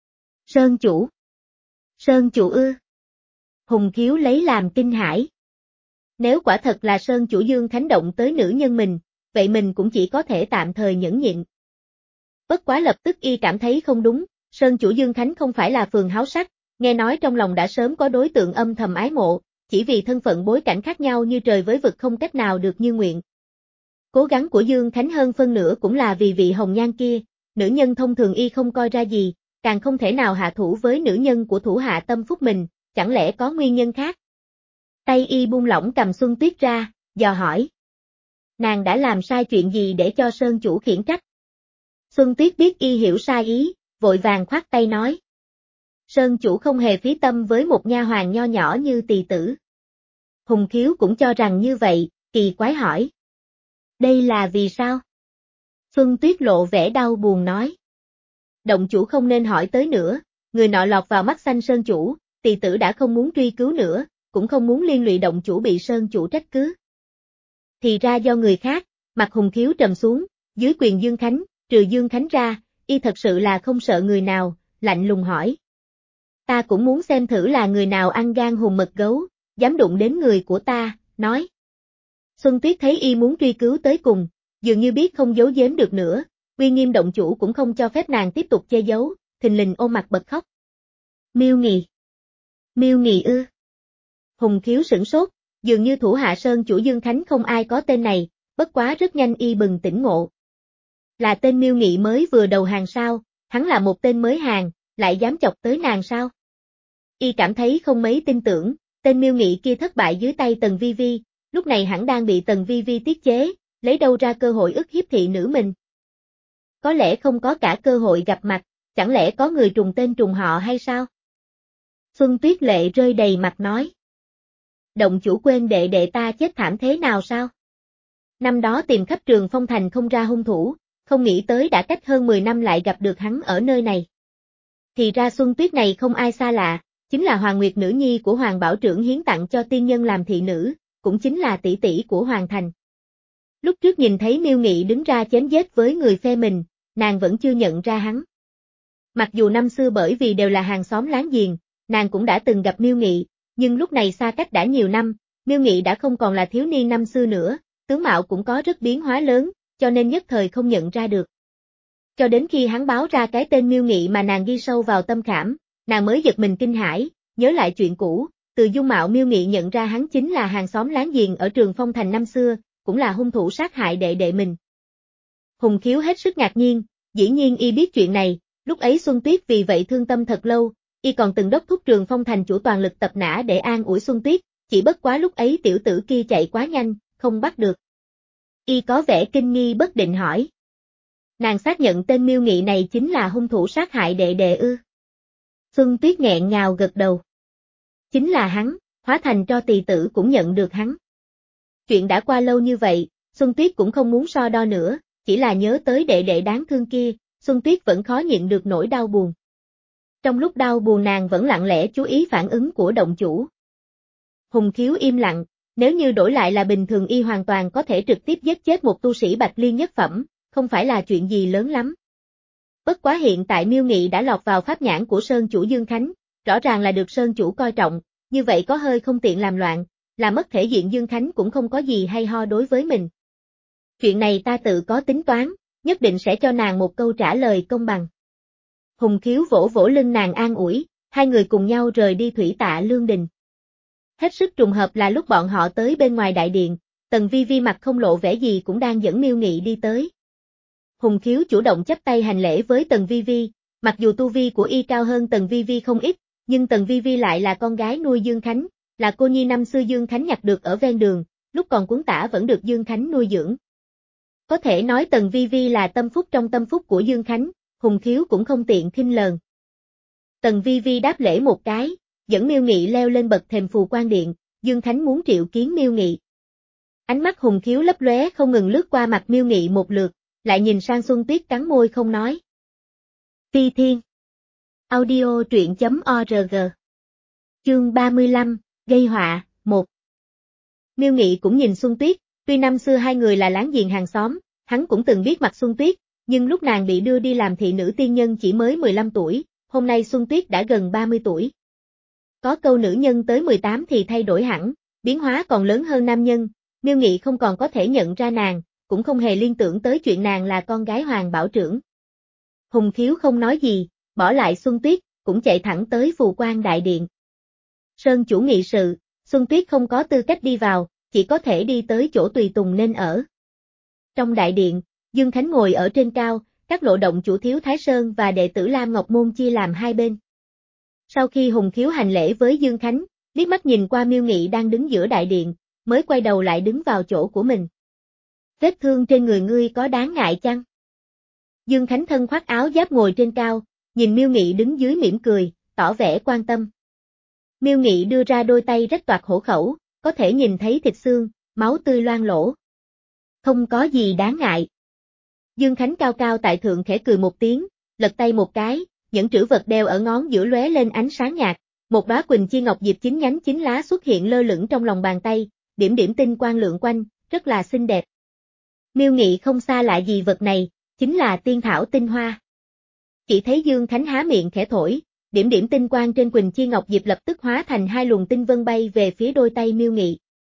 Sơn chủ. Sơn chủ ư. Hùng Khiếu lấy làm kinh hãi. Nếu quả thật là Sơn chủ Dương Khánh động tới nữ nhân mình, vậy mình cũng chỉ có thể tạm thời nhẫn nhịn. Bất quá lập tức y cảm thấy không đúng, Sơn chủ Dương Khánh không phải là phường háo sắc, nghe nói trong lòng đã sớm có đối tượng âm thầm ái mộ, chỉ vì thân phận bối cảnh khác nhau như trời với vực không cách nào được như nguyện. Cố gắng của Dương Khánh hơn phân nửa cũng là vì vị hồng nhan kia, nữ nhân thông thường y không coi ra gì, càng không thể nào hạ thủ với nữ nhân của thủ hạ tâm phúc mình, chẳng lẽ có nguyên nhân khác? Tay y buông lỏng cầm Xuân Tuyết ra, dò hỏi. Nàng đã làm sai chuyện gì để cho Sơn chủ khiển trách? Xuân Tuyết biết y hiểu sai ý, vội vàng khoát tay nói. Sơn chủ không hề phí tâm với một nha hoàn nho nhỏ như tỳ tử. Hùng Khiếu cũng cho rằng như vậy, kỳ quái hỏi. Đây là vì sao? Xuân Tuyết lộ vẻ đau buồn nói. Động chủ không nên hỏi tới nữa, người nọ lọt vào mắt xanh Sơn chủ, tỳ tử đã không muốn truy cứu nữa, cũng không muốn liên lụy động chủ bị Sơn chủ trách cứ. Thì ra do người khác, mặt Hùng Khiếu trầm xuống, dưới quyền Dương Khánh, trừ Dương Khánh ra, y thật sự là không sợ người nào, lạnh lùng hỏi. Ta cũng muốn xem thử là người nào ăn gan hùm mật gấu, dám đụng đến người của ta, nói. Xuân Tuyết thấy y muốn truy cứu tới cùng, dường như biết không giấu giếm được nữa, uy nghiêm động chủ cũng không cho phép nàng tiếp tục che giấu, thình lình ôm mặt bật khóc. Miêu Nghị. Miêu Nghị ư. Hùng Khiếu sửng sốt, dường như thủ hạ Sơn chủ Dương Khánh không ai có tên này, bất quá rất nhanh y bừng tỉnh ngộ. Là tên Miêu Nghị mới vừa đầu hàng sao, hắn là một tên mới hàng, lại dám chọc tới nàng sao? Y cảm thấy không mấy tin tưởng, tên Miêu Nghị kia thất bại dưới tay Tần Vi Vi, lúc này hẳn đang bị Tần Vi Vi tiết chế, lấy đâu ra cơ hội ức hiếp thị nữ mình. Có lẽ không có cả cơ hội gặp mặt, chẳng lẽ có người trùng tên trùng họ hay sao? Xuân Tuyết lệ rơi đầy mặt nói. Động chủ quên đệ đệ ta chết thảm thế nào sao? Năm đó tìm khắp Trường Phong thành không ra hung thủ, không nghĩ tới đã cách hơn mười năm lại gặp được hắn ở nơi này. Thì ra Xuân Tuyết này không ai xa lạ, chính là Hoàng Nguyệt nữ nhi của Hoàng Bảo Trưởng hiến tặng cho tiên nhân làm thị nữ, cũng chính là tỷ tỷ của Hoàng Thành. Lúc trước nhìn thấy Miêu Nghị đứng ra chém giết với người phe mình, nàng vẫn chưa nhận ra hắn. Mặc dù năm xưa bởi vì đều là hàng xóm láng giềng, nàng cũng đã từng gặp Miêu Nghị, nhưng lúc này xa cách đã nhiều năm, Miêu Nghị đã không còn là thiếu niên năm xưa nữa, tướng mạo cũng có rất biến hóa lớn, cho nên nhất thời không nhận ra được. Cho đến khi hắn báo ra cái tên Miêu Nghị mà nàng ghi sâu vào tâm khảm, nàng mới giật mình kinh hãi, nhớ lại chuyện cũ, từ dung mạo Miêu Nghị nhận ra hắn chính là hàng xóm láng giềng ở Trường Phong Thành năm xưa, cũng là hung thủ sát hại đệ đệ mình. Hùng Khiếu hết sức ngạc nhiên, dĩ nhiên y biết chuyện này, lúc ấy Xuân Tuyết vì vậy thương tâm thật lâu, y còn từng đốc thúc Trường Phong Thành chủ toàn lực tập nã để an ủi Xuân Tuyết, chỉ bất quá lúc ấy tiểu tử kia chạy quá nhanh, không bắt được. Y có vẻ kinh nghi bất định hỏi. Nàng xác nhận tên Miêu Nghị này chính là hung thủ sát hại đệ đệ ư? Xuân Tuyết nghẹn ngào gật đầu. Chính là hắn, hóa thành tro tỳ tử cũng nhận được hắn. Chuyện đã qua lâu như vậy, Xuân Tuyết cũng không muốn so đo nữa, chỉ là nhớ tới đệ đệ đáng thương kia, Xuân Tuyết vẫn khó nhịn được nỗi đau buồn. Trong lúc đau buồn nàng vẫn lặng lẽ chú ý phản ứng của động chủ. Hùng Khiếu im lặng, nếu như đổi lại là bình thường y hoàn toàn có thể trực tiếp giết chết một tu sĩ Bạch Liên nhất phẩm, không phải là chuyện gì lớn lắm. Bất quá hiện tại Miêu Nghị đã lọt vào pháp nhãn của Sơn chủ Dương Khánh, rõ ràng là được Sơn chủ coi trọng, như vậy có hơi không tiện làm loạn, là mất thể diện Dương Khánh cũng không có gì hay ho đối với mình. Chuyện này ta tự có tính toán, nhất định sẽ cho nàng một câu trả lời công bằng. Hùng Khiếu vỗ vỗ lưng nàng an ủi, hai người cùng nhau rời đi Thủy Tạ Lương Đình. Hết sức trùng hợp là lúc bọn họ tới bên ngoài đại điện, Tần Vi Vi mặt không lộ vẻ gì cũng đang dẫn Miêu Nghị đi tới. Hùng Khiếu chủ động chắp tay hành lễ với Tần Vi Vi, mặc dù tu vi của y cao hơn Tần Vi Vi không ít, nhưng Tần Vi Vi lại là con gái nuôi Dương Khánh, là cô nhi năm xưa Dương Khánh nhặt được ở ven đường, lúc còn cuốn tả vẫn được Dương Khánh nuôi dưỡng. Có thể nói Tần Vi Vi là tâm phúc trong tâm phúc của Dương Khánh, Hùng Khiếu cũng không tiện khinh lờn. Tần Vi Vi đáp lễ một cái, dẫn Miêu Nghị leo lên bậc thềm phù quan điện, Dương Khánh muốn triệu kiến Miêu Nghị. Ánh mắt Hùng Khiếu lấp lóe không ngừng lướt qua mặt Miêu Nghị một lượt, lại nhìn sang Xuân Tuyết cắn môi không nói. Phi Thiên Audio truyện chấm org Chương ba mươi lăm, gây họa, một. Miêu Nghị cũng nhìn Xuân Tuyết, tuy năm xưa hai người là láng giềng hàng xóm, hắn cũng từng biết mặt Xuân Tuyết, nhưng lúc nàng bị đưa đi làm thị nữ tiên nhân chỉ mới mười lăm tuổi, hôm nay Xuân Tuyết đã gần ba mươi tuổi. Có câu nữ nhân tới mười tám thì thay đổi hẳn, biến hóa còn lớn hơn nam nhân, Miêu Nghị không còn có thể nhận ra nàng, cũng không hề liên tưởng tới chuyện nàng là con gái Hoàng Bảo Trưởng. Hùng Khiếu không nói gì, bỏ lại Xuân Tuyết, cũng chạy thẳng tới phù quan đại điện. Sơn chủ nghị sự, Xuân Tuyết không có tư cách đi vào, chỉ có thể đi tới chỗ tùy tùng nên ở. Trong đại điện, Dương Khánh ngồi ở trên cao, các lộ động chủ Thiếu Thái Sơn và đệ tử Lam Ngọc Môn chia làm hai bên. Sau khi Hùng Khiếu hành lễ với Dương Khánh, liếc mắt nhìn qua Miêu Nghị đang đứng giữa đại điện, mới quay đầu lại đứng vào chỗ của mình. Vết thương trên người ngươi có đáng ngại chăng? Dương Khánh thân khoác áo giáp ngồi trên cao, nhìn Miêu Nghị đứng dưới mỉm cười, tỏ vẻ quan tâm. Miêu Nghị đưa ra đôi tay rách toạc hổ khẩu, có thể nhìn thấy thịt xương, máu tươi loang lỗ. Không có gì đáng ngại. Dương Khánh cao cao tại thượng khẽ cười một tiếng, lật tay một cái, những trữ vật đeo ở ngón giữa lóe lên ánh sáng nhạt, một đóa Quỳnh Chi Ngọc Diệp chín nhánh chín lá xuất hiện lơ lửng trong lòng bàn tay, điểm điểm tinh quang lượn quanh, rất là xinh đẹp. Miêu Nghị không xa lạ gì vật này, chính là tiên thảo tinh hoa. Chỉ thấy Dương Khánh há miệng khẽ thổi, điểm điểm tinh quang trên Quỳnh Chi Ngọc Diệp lập tức hóa thành hai luồng tinh vân bay về phía đôi tay Miêu Nghị.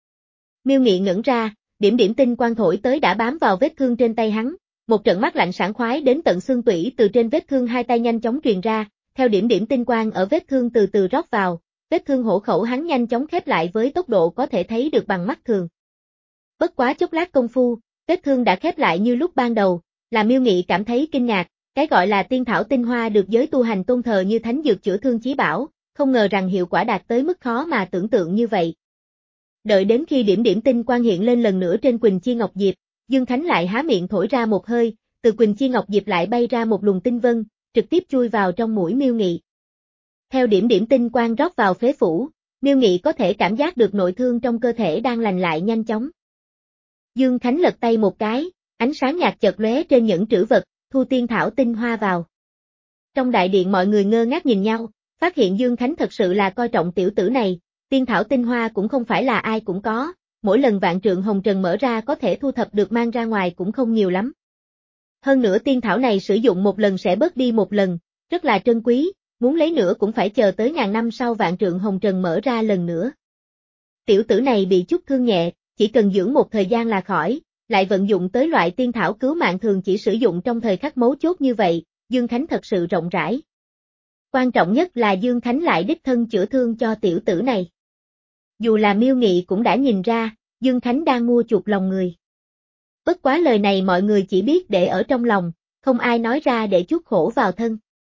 Miêu Nghị ngẩn ra, điểm điểm tinh quang thổi tới đã bám vào vết thương trên tay hắn, một trận mát lạnh sảng khoái đến tận xương tủy từ trên vết thương hai tay nhanh chóng truyền ra, theo điểm điểm tinh quang ở vết thương từ từ rót vào, vết thương hổ khẩu hắn nhanh chóng khép lại với tốc độ có thể thấy được bằng mắt thường. Bất quá chốc lát công phu, vết thương đã khép lại như lúc ban đầu, làm Miêu Nghị cảm thấy kinh ngạc, cái gọi là tiên thảo tinh hoa được giới tu hành tôn thờ như thánh dược chữa thương chí bảo, không ngờ rằng hiệu quả đạt tới mức khó mà tưởng tượng như vậy. Đợi đến khi điểm điểm tinh quang hiện lên lần nữa trên Quỳnh Chi Ngọc Diệp, Dương Khánh lại há miệng thổi ra một hơi, từ Quỳnh Chi Ngọc Diệp lại bay ra một luồng tinh vân, trực tiếp chui vào trong mũi Miêu Nghị. Theo điểm điểm tinh quang rót vào phế phủ, Miêu Nghị có thể cảm giác được nội thương trong cơ thể đang lành lại nhanh chóng. Dương Khánh lật tay một cái, ánh sáng nhạt chợt lóe trên những trữ vật, thu tiên thảo tinh hoa vào. Trong đại điện mọi người ngơ ngác nhìn nhau, phát hiện Dương Khánh thật sự là coi trọng tiểu tử này, tiên thảo tinh hoa cũng không phải là ai cũng có, mỗi lần vạn trượng hồng trần mở ra có thể thu thập được mang ra ngoài cũng không nhiều lắm. Hơn nữa tiên thảo này sử dụng một lần sẽ bớt đi một lần, rất là trân quý, muốn lấy nữa cũng phải chờ tới ngàn năm sau vạn trượng hồng trần mở ra lần nữa. Tiểu tử này bị chút thương nhẹ, chỉ cần dưỡng một thời gian là khỏi, lại vận dụng tới loại tiên thảo cứu mạng thường chỉ sử dụng trong thời khắc mấu chốt như vậy, Dương Khánh thật sự rộng rãi. Quan trọng nhất là Dương Khánh lại đích thân chữa thương cho tiểu tử này. Dù là Miêu Nghị cũng đã nhìn ra, Dương Khánh đang mua chuộc lòng người. Bất quá lời này mọi người chỉ biết để ở trong lòng, không ai nói ra để chuốc khổ vào thân.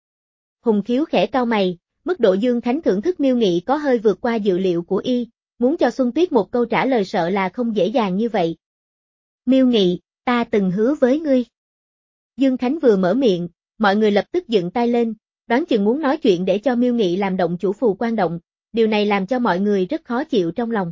Hùng Khiếu khẽ cau mày, mức độ Dương Khánh thưởng thức Miêu Nghị có hơi vượt qua dự liệu của y, muốn cho Xuân Tuyết một câu trả lời sợ là không dễ dàng như vậy. Miêu Nghị, ta từng hứa với ngươi. Dương Khánh vừa mở miệng, mọi người lập tức dựng tay lên, đoán chừng muốn nói chuyện để cho Miêu Nghị làm động chủ phù quan động, điều này làm cho mọi người rất khó chịu trong lòng.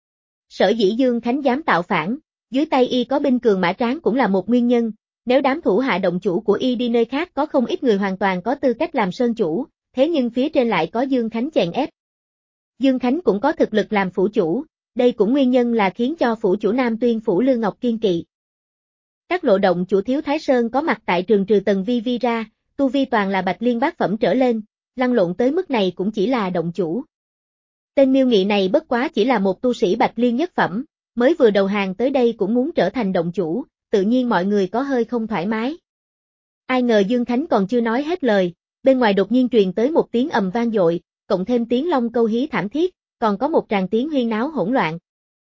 Sở dĩ Dương Khánh dám tạo phản, dưới tay y có binh cường mã tráng cũng là một nguyên nhân, nếu đám thủ hạ động chủ của y đi nơi khác có không ít người hoàn toàn có tư cách làm sơn chủ, thế nhưng phía trên lại có Dương Khánh chèn ép. Dương Khánh cũng có thực lực làm phủ chủ, đây cũng nguyên nhân là khiến cho phủ chủ Nam Tuyên phủ Lư Ngọc kiên kỵ. Các lộ động chủ Thiếu Thái Sơn có mặt tại trường trừ Tần Vi Vi ra, tu vi toàn là bạch liên bát phẩm trở lên, lăn lộn tới mức này cũng chỉ là động chủ. Tên Miêu Nghị này bất quá chỉ là một tu sĩ bạch liên nhất phẩm, mới vừa đầu hàng tới đây cũng muốn trở thành động chủ, tự nhiên mọi người có hơi không thoải mái. Ai ngờ Dương Khánh còn chưa nói hết lời, bên ngoài đột nhiên truyền tới một tiếng ầm vang dội, cộng thêm tiếng long câu hí thảm thiết, còn có một tràng tiếng huyên náo hỗn loạn.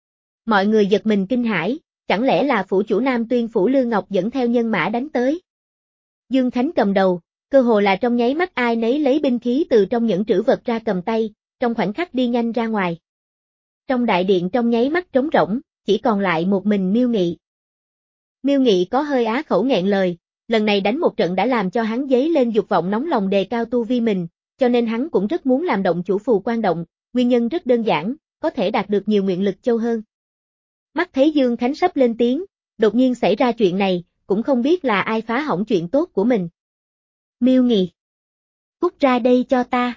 Mọi người giật mình kinh hãi, chẳng lẽ là phủ chủ Nam Tuyên phủ Lư Ngọc dẫn theo nhân mã đánh tới. Dương Khánh cầm đầu, cơ hồ là trong nháy mắt ai nấy lấy binh khí từ trong những trữ vật ra cầm tay, trong khoảnh khắc đi nhanh ra ngoài. Trong đại điện trong nháy mắt trống rỗng, chỉ còn lại một mình Miêu Nghị. Miêu Nghị có hơi á khẩu nghẹn lời, lần này đánh một trận đã làm cho hắn dấy lên dục vọng nóng lòng đề cao tu vi mình, cho nên hắn cũng rất muốn làm động chủ phù quan động, nguyên nhân rất đơn giản, có thể đạt được nhiều nguyện lực châu hơn. Mắt thấy Dương Khánh sắp lên tiếng, đột nhiên xảy ra chuyện này, cũng không biết là ai phá hỏng chuyện tốt của mình. Miêu Nghị, cút ra đây cho ta.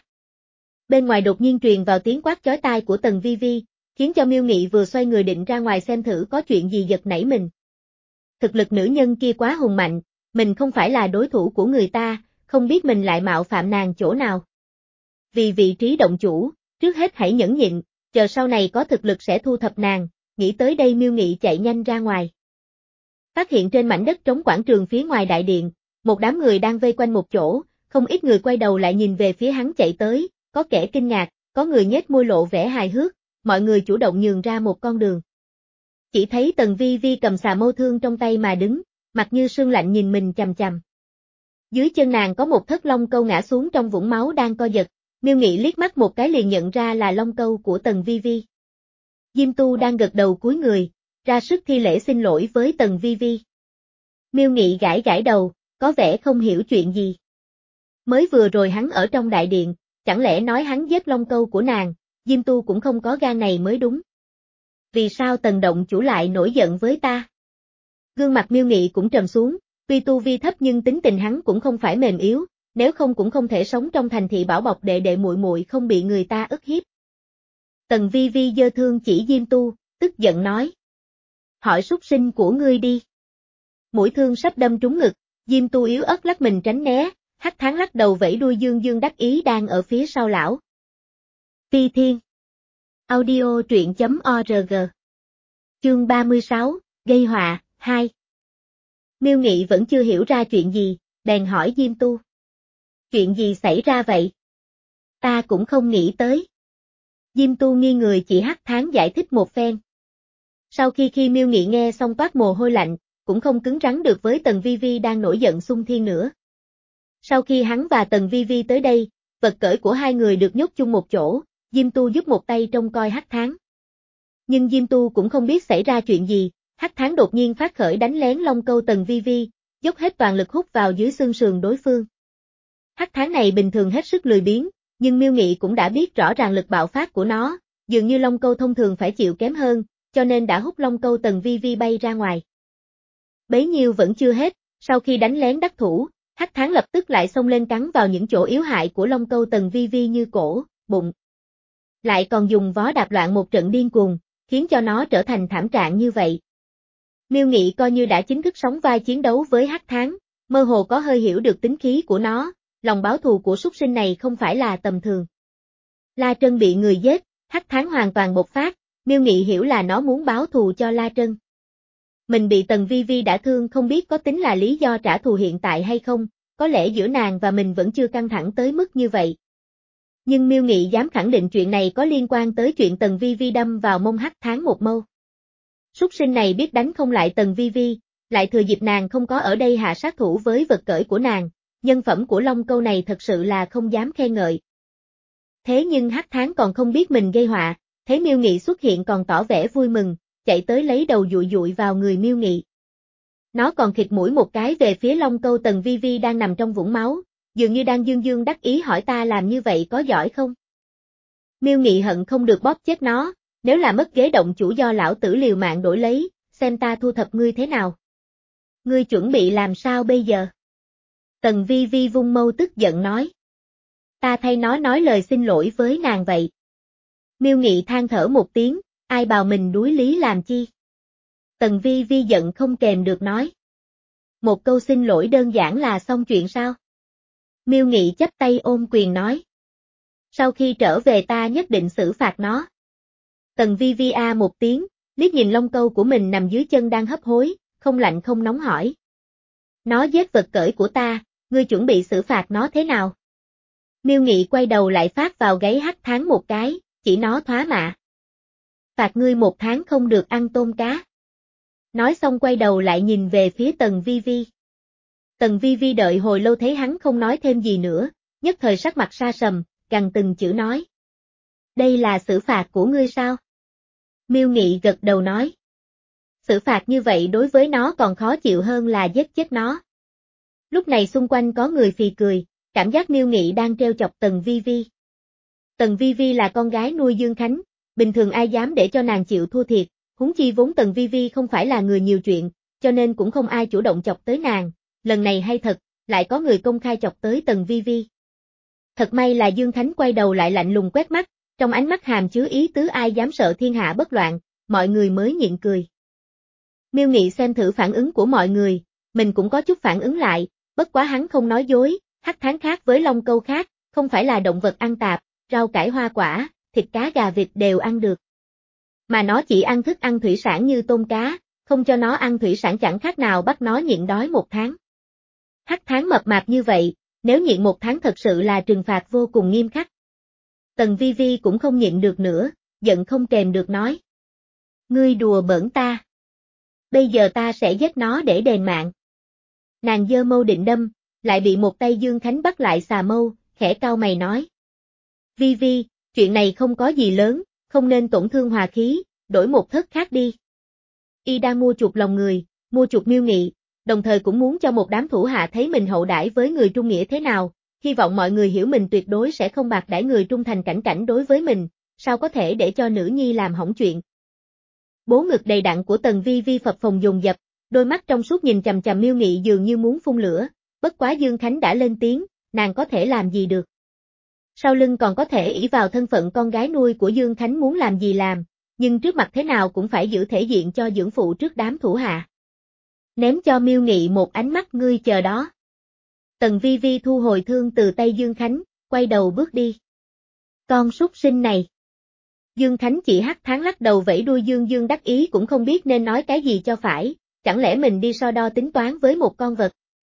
Bên ngoài đột nhiên truyền vào tiếng quát chói tai của Tần Vi Vi, khiến cho Miêu Nghị vừa xoay người định ra ngoài xem thử có chuyện gì giật nảy mình. Thực lực nữ nhân kia quá hùng mạnh, mình không phải là đối thủ của người ta, không biết mình lại mạo phạm nàng chỗ nào. Vì vị trí động chủ, trước hết hãy nhẫn nhịn, chờ sau này có thực lực sẽ thu thập nàng, nghĩ tới đây Miêu Nghị chạy nhanh ra ngoài. Phát hiện trên mảnh đất trống quảng trường phía ngoài đại điện, một đám người đang vây quanh một chỗ, không ít người quay đầu lại nhìn về phía hắn chạy tới, có kẻ kinh ngạc, có người nhếch môi lộ vẻ hài hước, mọi người chủ động nhường ra một con đường. Chỉ thấy Tần Vi Vi cầm xà mâu thương trong tay mà đứng, mặt như sương lạnh nhìn mình chằm chằm. Dưới chân nàng có một thất long câu ngã xuống trong vũng máu đang co giật, Miêu Nghị liếc mắt một cái liền nhận ra là long câu của Tần Vi Vi. Diêm Tu đang gật đầu cúi người, ra sức thi lễ xin lỗi với Tần Vi Vi. Miêu Nghị gãi gãi đầu, có vẻ không hiểu chuyện gì. Mới vừa rồi hắn ở trong đại điện, chẳng lẽ nói hắn giết long câu của nàng, Diêm Tu cũng không có gan này mới đúng. Vì sao Tần động chủ lại nổi giận với ta? Gương mặt Miêu Nghị cũng trầm xuống, tuy tu vi thấp nhưng tính tình hắn cũng không phải mềm yếu, nếu không cũng không thể sống trong thành thị bảo bọc đệ đệ muội muội không bị người ta ức hiếp. Tần Vi Vi giơ thương chỉ Diêm Tu, tức giận nói. Hỏi súc sinh của ngươi đi. Mũi thương sắp đâm trúng ngực, Diêm Tu yếu ớt lắc mình tránh né, Hắc Thắng lắc đầu vẫy đuôi dương dương đắc ý đang ở phía sau lão. Phi Thiên. Audio truyện chấm org. Chương ba mươi sáu, gây họa, hai. Miêu Nghị vẫn chưa hiểu ra chuyện gì, bèn hỏi Diêm Tu. Chuyện gì xảy ra vậy? Ta cũng không nghĩ tới. Diêm Tu nghi người chỉ Hắc Thắng giải thích một phen. Sau khi khi Miêu Nghị nghe xong toát mồ hôi lạnh, cũng không cứng rắn được với Tần Vi Vi đang nổi giận xung thiên nữa. Sau khi hắn và Tần Vi Vi tới đây, vật cởi của hai người được nhốt chung một chỗ, Diêm Tu giúp một tay trông coi Hắc Thắng. Nhưng Diêm Tu cũng không biết xảy ra chuyện gì, Hắc Thắng đột nhiên phát khởi đánh lén long câu Tần Vi Vi, dốc hết toàn lực hút vào dưới xương sườn đối phương. Hắc Thắng này bình thường hết sức lười biếng, nhưng Miêu Nghị cũng đã biết rõ ràng lực bạo phát của nó, dường như long câu thông thường phải chịu kém hơn, cho nên đã hút long câu Tần Vi Vi bay ra ngoài. Bấy nhiêu vẫn chưa hết, sau khi đánh lén đắc thủ, Hắc Thắng lập tức lại xông lên cắn vào những chỗ yếu hại của long câu Tần Vi Vi như cổ, bụng. Lại còn dùng vó đạp loạn một trận điên cuồng, khiến cho nó trở thành thảm trạng như vậy. Miêu Nghị coi như đã chính thức sóng vai chiến đấu với Hắc Thắng, mơ hồ có hơi hiểu được tính khí của nó, lòng báo thù của súc sinh này không phải là tầm thường. La Trân bị người giết, hắc tháng hoàn toàn bộc phát, Miêu Nghị hiểu là nó muốn báo thù cho La Trân. Mình bị Tần Vi Vi đã thương không biết có tính là lý do trả thù hiện tại hay không, có lẽ giữa nàng và mình vẫn chưa căng thẳng tới mức như vậy. Nhưng Miêu Nghị dám khẳng định chuyện này có liên quan tới chuyện Tần Vi Vi đâm vào mông hắc tháng một mâu. Súc sinh này biết đánh không lại Tần Vi Vi, lại thừa dịp nàng không có ở đây hạ sát thủ với vật cởi của nàng, nhân phẩm của Long Câu này thật sự là không dám khen ngợi. Thế nhưng hắc tháng còn không biết mình gây họa, thấy Miêu Nghị xuất hiện còn tỏ vẻ vui mừng, chạy tới lấy đầu dụi dụi vào người Miêu Nghị. Nó còn khịt mũi một cái về phía Long Câu Tần Vi Vi đang nằm trong vũng máu, dường như đang dương dương đắc ý hỏi ta làm như vậy có giỏi không? Miêu Nghị hận không được bóp chết nó, nếu là mất ghế động chủ do lão tử liều mạng đổi lấy, xem ta thu thập ngươi thế nào. Ngươi chuẩn bị làm sao bây giờ? Tần Vi Vi vung mâu tức giận nói. Ta thay nó nói lời xin lỗi với nàng vậy. Miêu Nghị than thở một tiếng, ai bào mình đuối lý làm chi? Tần Vi Vi giận không kèm được nói. Một câu xin lỗi đơn giản là xong chuyện sao? Miêu Nghị chắp tay ôm quyền nói. Sau khi trở về ta nhất định xử phạt nó. Tần Vi Vi a một tiếng, liếc nhìn Long Câu của mình nằm dưới chân đang hấp hối, không lạnh không nóng hỏi. Nó giết vật cởi của ta, ngươi chuẩn bị xử phạt nó thế nào? Miêu Nghị quay đầu lại phát vào gáy hắc tháng một cái, chỉ nó thoá mạ. Phạt ngươi một tháng không được ăn tôm cá. Nói xong quay đầu lại nhìn về phía Tần Vi Vi. Tần Vi Vi đợi hồi lâu thấy hắn không nói thêm gì nữa, nhất thời sắc mặt sa sầm, gằn từng chữ nói. Đây là xử phạt của ngươi sao? Miêu Nghị gật đầu nói. Xử phạt như vậy đối với nó còn khó chịu hơn là giết chết nó. Lúc này xung quanh có người phì cười, cảm giác Miêu Nghị đang trêu chọc Tần Vi Vi. Tần Vi Vi là con gái nuôi Dương Khánh, bình thường ai dám để cho nàng chịu thua thiệt, huống chi vốn Tần Vi Vi không phải là người nhiều chuyện, cho nên cũng không ai chủ động chọc tới nàng, lần này hay thật, lại có người công khai chọc tới Tần Vi Vi. Thật may là Dương Khánh quay đầu lại lạnh lùng quét mắt, trong ánh mắt hàm chứa ý tứ ai dám sợ thiên hạ bất loạn, mọi người mới nhịn cười. Miêu Nghị xem thử phản ứng của mọi người, mình cũng có chút phản ứng lại, bất quá hắn không nói dối, hắc tháng khác với Long Câu khác, không phải là động vật ăn tạp, rau cải hoa quả, thịt cá gà vịt đều ăn được. Mà nó chỉ ăn thức ăn thủy sản như tôm cá, không cho nó ăn thủy sản chẳng khác nào bắt nó nhịn đói một tháng. Hắc tháng mập mạp như vậy, nếu nhịn một tháng thật sự là trừng phạt vô cùng nghiêm khắc. Tần Vi Vi cũng không nhịn được nữa, giận không kèm được nói. Ngươi đùa bỡn ta. Bây giờ ta sẽ giết nó để đền mạng. Nàng giơ mâu định đâm, lại bị một tay Dương Khánh bắt lại xà mâu, khẽ cau mày nói. Vi Vi, chuyện này không có gì lớn, không nên tổn thương hòa khí, đổi một thất khác đi. Y đang mua chuộc lòng người, mua chuộc Miêu Nghị, đồng thời cũng muốn cho một đám thủ hạ thấy mình hậu đãi với người trung nghĩa thế nào, hy vọng mọi người hiểu mình tuyệt đối sẽ không bạc đãi người trung thành cảnh cảnh đối với mình, sao có thể để cho nữ nhi làm hỏng chuyện. Bố ngực đầy đặn của Tần Vi Vi phập phồng dồn dập, đôi mắt trong suốt nhìn chằm chằm Miêu Nghị dường như muốn phun lửa, bất quá Dương Khánh đã lên tiếng, nàng có thể làm gì được. Sau lưng còn có thể ỷ vào thân phận con gái nuôi của Dương Khánh muốn làm gì làm, nhưng trước mặt thế nào cũng phải giữ thể diện cho dưỡng phụ trước đám thủ hạ. Ném cho Miêu Nghị một ánh mắt ngươi chờ đó. Tần Vi Vi thu hồi thương từ tay Dương Khánh, quay đầu bước đi. Con súc sinh này. Dương Khánh chỉ hắc tháng lắc đầu vẫy đuôi Dương Dương đắc ý cũng không biết nên nói cái gì cho phải, chẳng lẽ mình đi so đo tính toán với một con vật.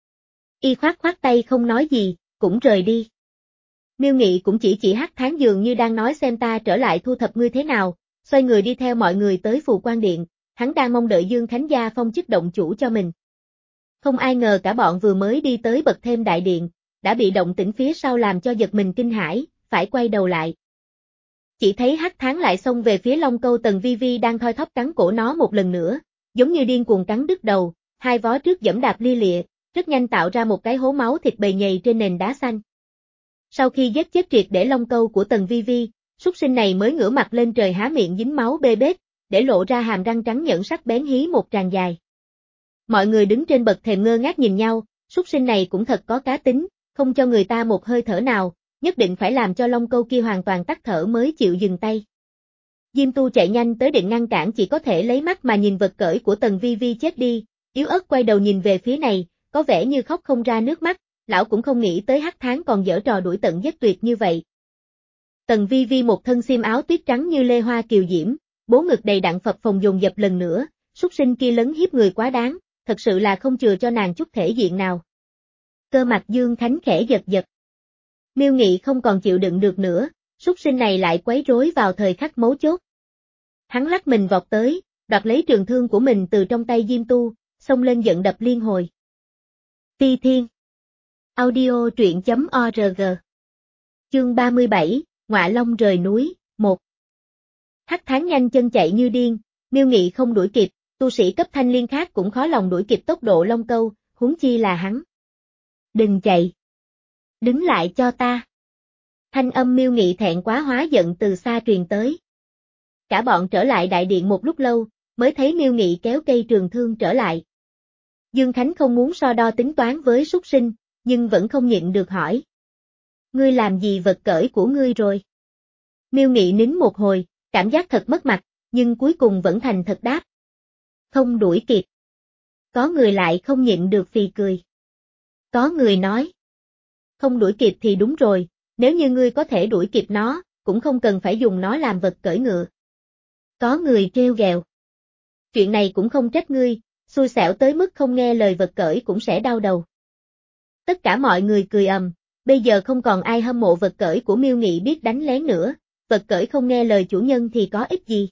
Y khoát khoát tay không nói gì, cũng rời đi. Miêu Nghị cũng chỉ chỉ hắc tháng dường như đang nói xem ta trở lại thu thập ngươi thế nào, xoay người đi theo mọi người tới Phù Quan Điện, hắn đang mong đợi Dương Khánh gia phong chức động chủ cho mình. Không ai ngờ cả bọn vừa mới đi tới bậc thêm đại điện, đã bị động tĩnh phía sau làm cho giật mình kinh hãi, phải quay đầu lại. Chỉ thấy hắc tháng lại xông về phía Long Câu Tần Vi Vi đang thoi thóp cắn cổ nó một lần nữa, giống như điên cuồng cắn đứt đầu, hai vó trước giẫm đạp lia lịa, rất nhanh tạo ra một cái hố máu thịt bầy nhầy trên nền đá xanh. Sau khi giết chết triệt để Long Câu của Tần Vi Vi, súc sinh này mới ngửa mặt lên trời há miệng dính máu bê bết, để lộ ra hàm răng trắng nhẫn sắc bén hí một tràng dài. Mọi người đứng trên bậc thềm ngơ ngác nhìn nhau, súc sinh này cũng thật có cá tính, không cho người ta một hơi thở nào, nhất định phải làm cho Long Câu kia hoàn toàn tắt thở mới chịu dừng tay. Diêm Tu chạy nhanh tới định ngăn cản chỉ có thể lấy mắt mà nhìn vật cởi của Tần Vi Vi chết đi, yếu ớt quay đầu nhìn về phía này, có vẻ như khóc không ra nước mắt, lão cũng không nghĩ tới Hắc Tháng còn giở trò đuổi tận giết tuyệt như vậy. Tần Vi Vi một thân xiêm áo tuyết trắng như lê hoa kiều diễm, bố ngực đầy đặn phập phồng dồn dập lần nữa, súc sinh kia lấn hiếp người quá đáng, thật sự là không chừa cho nàng chút thể diện nào. Cơ mặt Dương Khánh khẽ giật giật. Miêu Nghị không còn chịu đựng được nữa, súc sinh này lại quấy rối vào thời khắc mấu chốt. Hắn lắc mình vọt tới, đoạt lấy trường thương của mình từ trong tay Diêm Tu, xông lên giận đập liên hồi. Phi Thiên. Audio truyện chấm org. Chương ba mươi bảy, Ngọa Long rời núi, một. Hắc Tháng nhanh chân chạy như điên, Miêu Nghị không đuổi kịp, tu sĩ cấp thanh liên khác cũng khó lòng đuổi kịp tốc độ Long Câu, huống chi là hắn. Đừng chạy. Đứng lại cho ta. Thanh âm Miêu Nghị thẹn quá hóa giận từ xa truyền tới. Cả bọn trở lại đại điện một lúc lâu, mới thấy Miêu Nghị kéo cây trường thương trở lại. Dương Khánh không muốn so đo tính toán với súc sinh, nhưng vẫn không nhịn được hỏi. Ngươi làm gì vật cởi của ngươi rồi? Miêu Nghị nín một hồi, cảm giác thật mất mặt, nhưng cuối cùng vẫn thành thật đáp. Không đuổi kịp. Có người lại không nhịn được phì cười. Có người nói. Không đuổi kịp thì đúng rồi, nếu như ngươi có thể đuổi kịp nó, cũng không cần phải dùng nó làm vật cởi ngựa. Có người trêu ghẹo. Chuyện này cũng không trách ngươi, xui xẻo tới mức không nghe lời vật cởi cũng sẽ đau đầu. Tất cả mọi người cười ầm, bây giờ không còn ai hâm mộ vật cởi của Miêu Nghị biết đánh lén nữa, vật cởi không nghe lời chủ nhân thì có ích gì.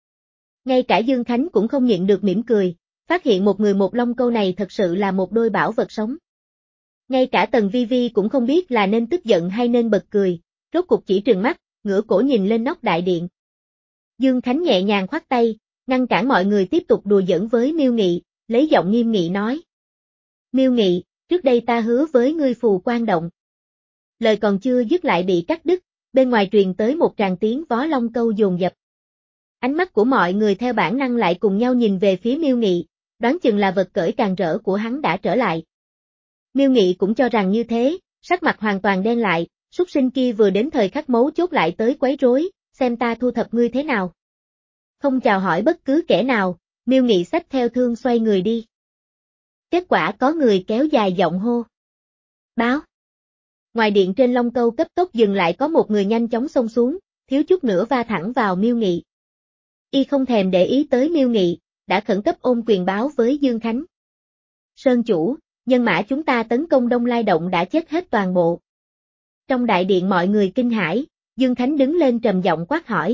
Ngay cả Dương Khánh cũng không nhịn được mỉm cười, phát hiện một người một Long Câu này thật sự là một đôi bảo vật sống. Ngay cả Tần Vi Vi cũng không biết là nên tức giận hay nên bật cười, rốt cục chỉ trừng mắt, ngửa cổ nhìn lên nóc đại điện. Dương Khánh nhẹ nhàng khoát tay, ngăn cản mọi người tiếp tục đùa giỡn với Miêu Nghị, lấy giọng nghiêm nghị nói. Miêu Nghị, trước đây ta hứa với ngươi phù quan động. Lời còn chưa dứt lại bị cắt đứt, bên ngoài truyền tới một tràng tiếng vó Long Câu dồn dập. Ánh mắt của mọi người theo bản năng lại cùng nhau nhìn về phía Miêu Nghị, đoán chừng là vật cởi càng rỡ của hắn đã trở lại. Miêu Nghị cũng cho rằng như thế, sắc mặt hoàn toàn đen lại, súc sinh kia vừa đến thời khắc mấu chốt lại tới quấy rối, xem ta thu thập ngươi thế nào. Không chào hỏi bất cứ kẻ nào, Miêu Nghị xách theo thương xoay người đi. Kết quả có người kéo dài giọng hô. Báo. Ngoài điện trên Long Câu cấp tốc dừng lại có một người nhanh chóng xông xuống, thiếu chút nữa va thẳng vào Miêu Nghị. Y không thèm để ý tới Miêu Nghị, đã khẩn cấp ôm quyền báo với Dương Khánh. Sơn chủ, nhân mã chúng ta tấn công Đông Lai Động đã chết hết toàn bộ. Trong đại điện mọi người kinh hãi, Dương Khánh đứng lên trầm giọng quát hỏi.